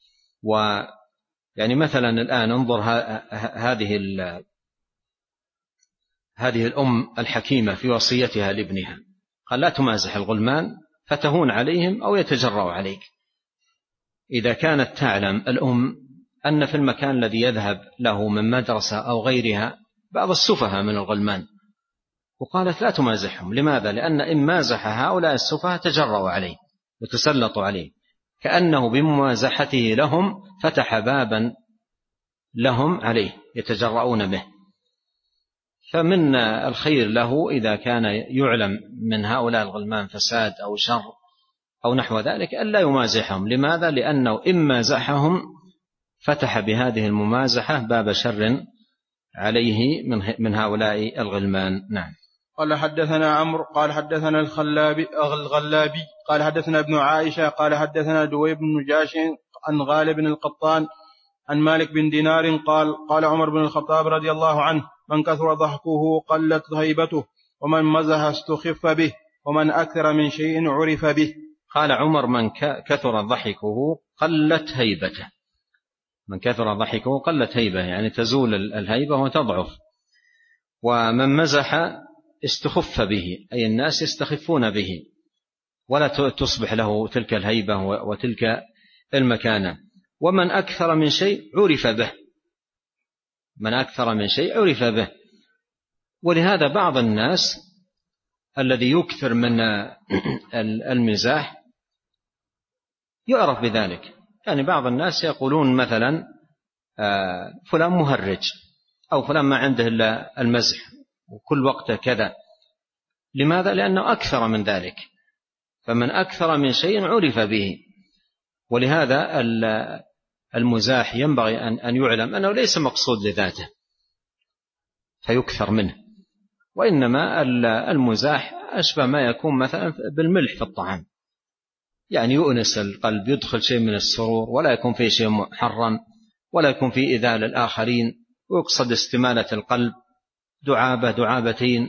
ويعني مثلا الآن انظر هذه هذه الأم الحكيمة في وصيتها لابنها، قال لا تمازح الغلمان فتهون عليهم أو يتجرأوا عليك. إذا كانت تعلم الأم أن في المكان الذي يذهب له من مدرسة أو غيرها بعض السفهاء من الغلمان، وقالت لا تمازحهم، لماذا؟ لأن إن مازح هؤلاء السفهاء تجرأوا عليه وتسلطوا عليه، كأنه بممازحته لهم فتح بابا لهم عليه يتجرؤون به. فمن الخير له إذا كان يعلم من هؤلاء الغلمان فساد أو شر أو نحو ذلك ألا يمازحهم. لماذا؟ لأنه إن مازحهم فتح بهذه الممازحة باب شر عليه من هؤلاء الغلمان. نعم. قال حدثنا عمرو قال حدثنا الخلابي الغلابي قال حدثنا ابن عائشة قال حدثنا دويب بن جاش عن غالب بن القطان عن مالك بن دينار قال قال عمر بن الخطاب رضي الله عنه: من كثر ضحكه قلت هيبته، ومن مزح استخف به، ومن أكثر من شيء عرف به. قال عمر: من كثر ضحكه قلت هيبته. من كثر ضحكه قلت هيبة، يعني تزول الهيبة وتضعف. ومن مزح استخف به، أي الناس يستخفون به ولا تصبح له تلك الهيبة وتلك المكانة. ومن أكثر من شيء عرف به، من أكثر من شيء عرف به. ولهذا بعض الناس الذي يكثر من المزاح يعرف بذلك. يعني بعض الناس يقولون مثلا فلان مهرج، أو فلان ما عنده إلا المزح وكل وقته كذا. لماذا؟ لأنه أكثر من ذلك. فمن أكثر من شيء عرف به. ولهذا المزاح ينبغي أن يعلم أنه ليس مقصود لذاته فيكثر منه، وإنما المزاح أشبه ما يكون مثلا بالملح في الطعام، يعني يؤنس القلب، يدخل شيء من السرور، ولا يكون فيه شيء محرم، ولا يكون فيه إيذاء للآخرين، ويقصد استمالة القلب، دعابة دعابتين،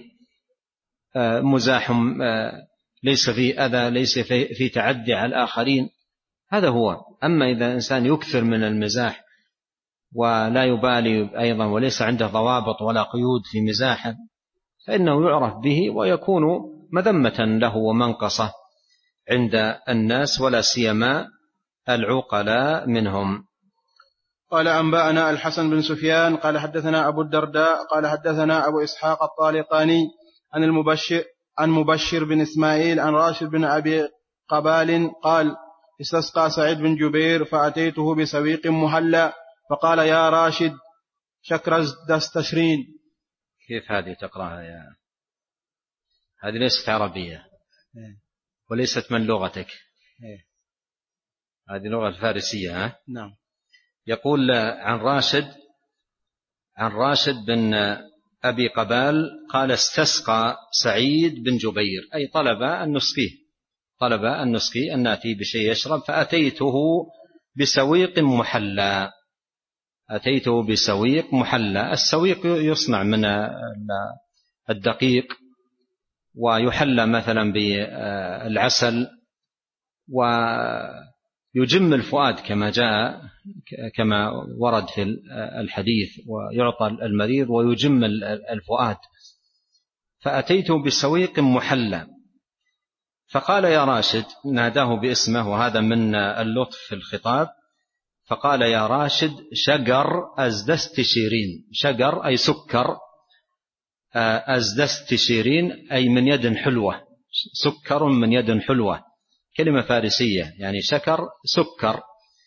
مزاح ليس فيه أذى، ليس فيه تعدي على الآخرين. هذا هو. أما إذا إنسان يكثر من المزاح ولا يبالي أيضا وليس عنده ضوابط ولا قيود في مزاحه فإنه يعرف به ويكون مذمة له ومنقصة عند الناس، ولا سيما العقلاء منهم. قال أنبأنا الحسن بن سفيان قال حدثنا أبو الدرداء قال حدثنا أبو إسحاق الطالقاني عن المبشر عن مبشر بن إسماعيل عن راشد بن أبي قبال قال: استسقى سعيد بن جبير فأتيته بسويق محلى فقال: يا راشد شكر دستشرين. كيف هذه تقرأها يا؟ هذه ليست عربية وليست من لغتك، هذه لغة الفارسية. ها؟ نعم. يقول عن راشد عن راشد بن أبي قبال قال: استسقى سعيد بن جبير، أي طلب أن نسقيه، طلب أن نسقيه، أن نأتي بشيء يشرب. فأتيته بسويق محلى، أتيته بسويق محلى. السويق يصنع من الدقيق ويحلى مثلا بالعسل ويجم الفؤاد كما جاء كما ورد في الحديث، ويعطى المريض ويجم الفؤاد. فأتيته بسويق محلى فقال: يا راشد، ناداه باسمه، وهذا من اللطف في الخطاب. فقال: يا راشد شجر أزدستشيرين. شجر أي سكر، أزدستشيرين أي من يد حلوة، سكر من يد حلوة، كلمة فارسية يعني شكر سكر،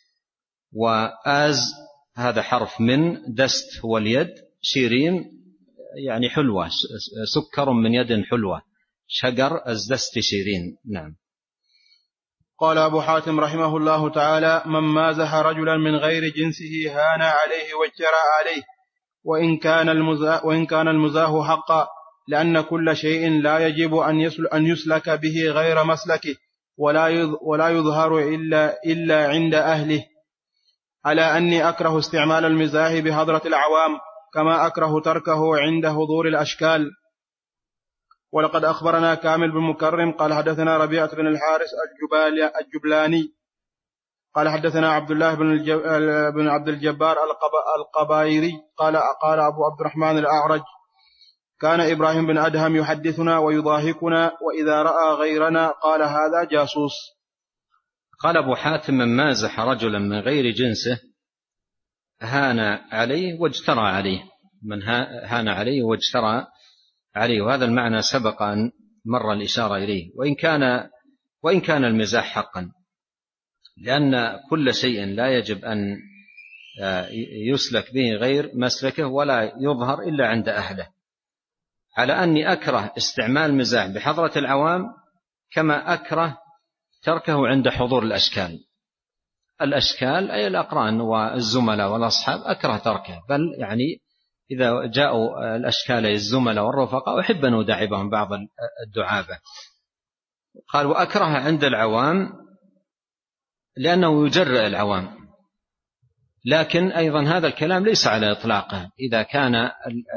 وآز هذا حرف من، دست هو اليد، شيرين يعني حلوة، سكر من يد حلوة، شجر أزدستشيرين. نعم. قال أبو حاتم رحمه الله تعالى: من مازح رجلا من غير جنسه هان عليه واجترى عليه، وإن كان المزاح, وإن كان المزاح حقا، لأن كل شيء لا يجب أن يسلك به غير مسلكه، ولا يظهر إلا, إلا عند أهله، على أني أكره استعمال المزاح بحضرة العوام كما أكره تركه عند حضور الأشكال. ولقد أخبرنا كامل بن مكرم قال حدثنا ربيعة بن الحارث الجبلاني قال حدثنا عبد الله بن عبد الجبار القبائري قال قال أبو عبد الرحمن الأعرج: كان إبراهيم بن أدهم يحدثنا ويضاحكنا، وإذا رأى غيرنا قال: هذا جاسوس. قال أبو حاتم: من مازح رجلا من غير جنسه هان عليه واجترى عليه. من هان عليه واجترى عليه، وهذا المعنى سبق أن مر الإشارة إليه. وإن كان وإن كان المزاح حقا، لأن كل شيء لا يجب أن يسلك به غير مسلكه ولا يظهر إلا عند أهله. على أني أكره استعمال المزاح بحضرة العوام كما أكره تركه عند حضور الأشكال. الأشكال أي الأقران والزملاء والأصحاب أكره تركه، بل يعني إذا جاءوا الأشكال الزملاء والرفقاء أحب أن أداعبهم بعض الدعابة. قال وأكره عند العوام لأنه يجرئ العوام، لكن أيضا هذا الكلام ليس على إطلاقه. إذا كان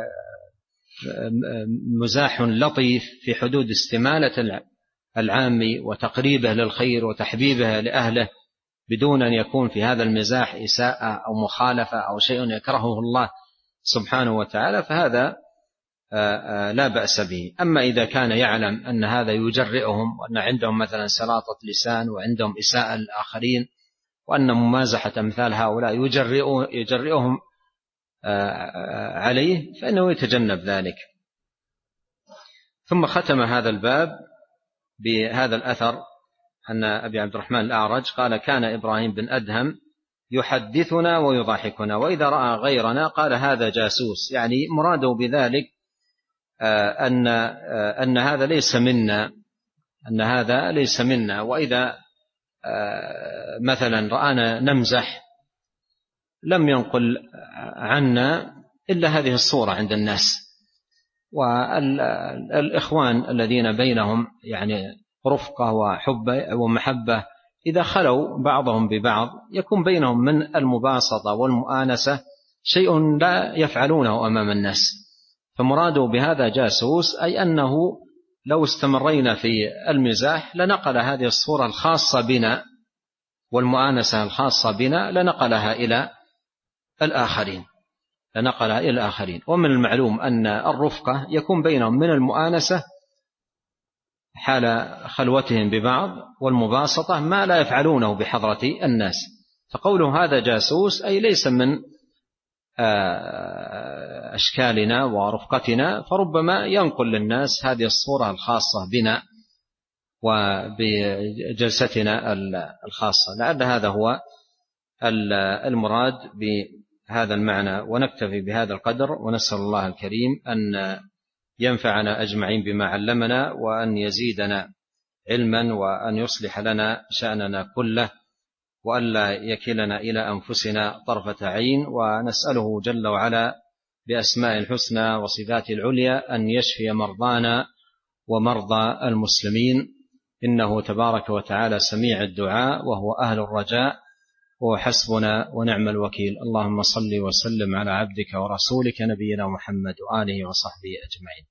مزاح لطيف في حدود استمالة العام وتقريبه للخير وتحبيبه لأهله بدون أن يكون في هذا المزاح إساءة أو مخالفة أو شيء يكرهه الله سبحانه وتعالى، فهذا لا بأس به. أما إذا كان يعلم أن هذا يجرئهم وأن عندهم مثلا سلاطة لسان وعندهم إساءة للآخرين وأن ممازحة أمثال هؤلاء يجرئهم عليه فإنه يتجنب ذلك. ثم ختم هذا الباب بهذا الأثر أن أبي عبد الرحمن الأعرج قال كان إبراهيم بن أدهم يحدثنا ويضحكنا، وإذا رأى غيرنا قال هذا جاسوس، يعني مراده بذلك أن أن هذا ليس منا أن هذا ليس منا وإذا مثلا رآنا نمزح لم ينقل عنا إلا هذه الصورة عند الناس. والإخوان الذين بينهم يعني رفقة وحب ومحبة إذا خلوا بعضهم ببعض يكون بينهم من المباسطة والمؤانسة شيء لا يفعلونه أمام الناس. فمراده بهذا جاسوس أي أنه لو استمرينا في المزاح لنقل هذه الصورة الخاصة بنا والمؤانسة الخاصة بنا لنقلها إلى الآخرين لنقلها إلى الآخرين. ومن المعلوم أن الرفقة يكون بينهم من المؤانسة حال خلوتهم ببعض والمباسطة ما لا يفعلونه بحضرة الناس. فقوله هذا جاسوس أي ليس من أشكالنا ورفقتنا، فربما ينقل للناس هذه الصورة الخاصة بنا وبجلستنا الخاصة. لعل هذا هو المراد بهذا المعنى، ونكتفي بهذا القدر، ونسأل الله الكريم أن ينفعنا أجمعين بما علمنا وأن يزيدنا علما وأن يصلح لنا شأننا كله وأن لا يكلنا إلى أنفسنا طرفة عين. ونسأله جل وعلا بأسماء الحسنى وصفاته العليا أن يشفي مرضانا ومرضى المسلمين، إنه تبارك وتعالى سميع الدعاء وهو أهل الرجاء وهو حسبنا ونعم الوكيل. اللهم صل وسلم على عبدك ورسولك نبينا محمد وآله وصحبه أجمعين.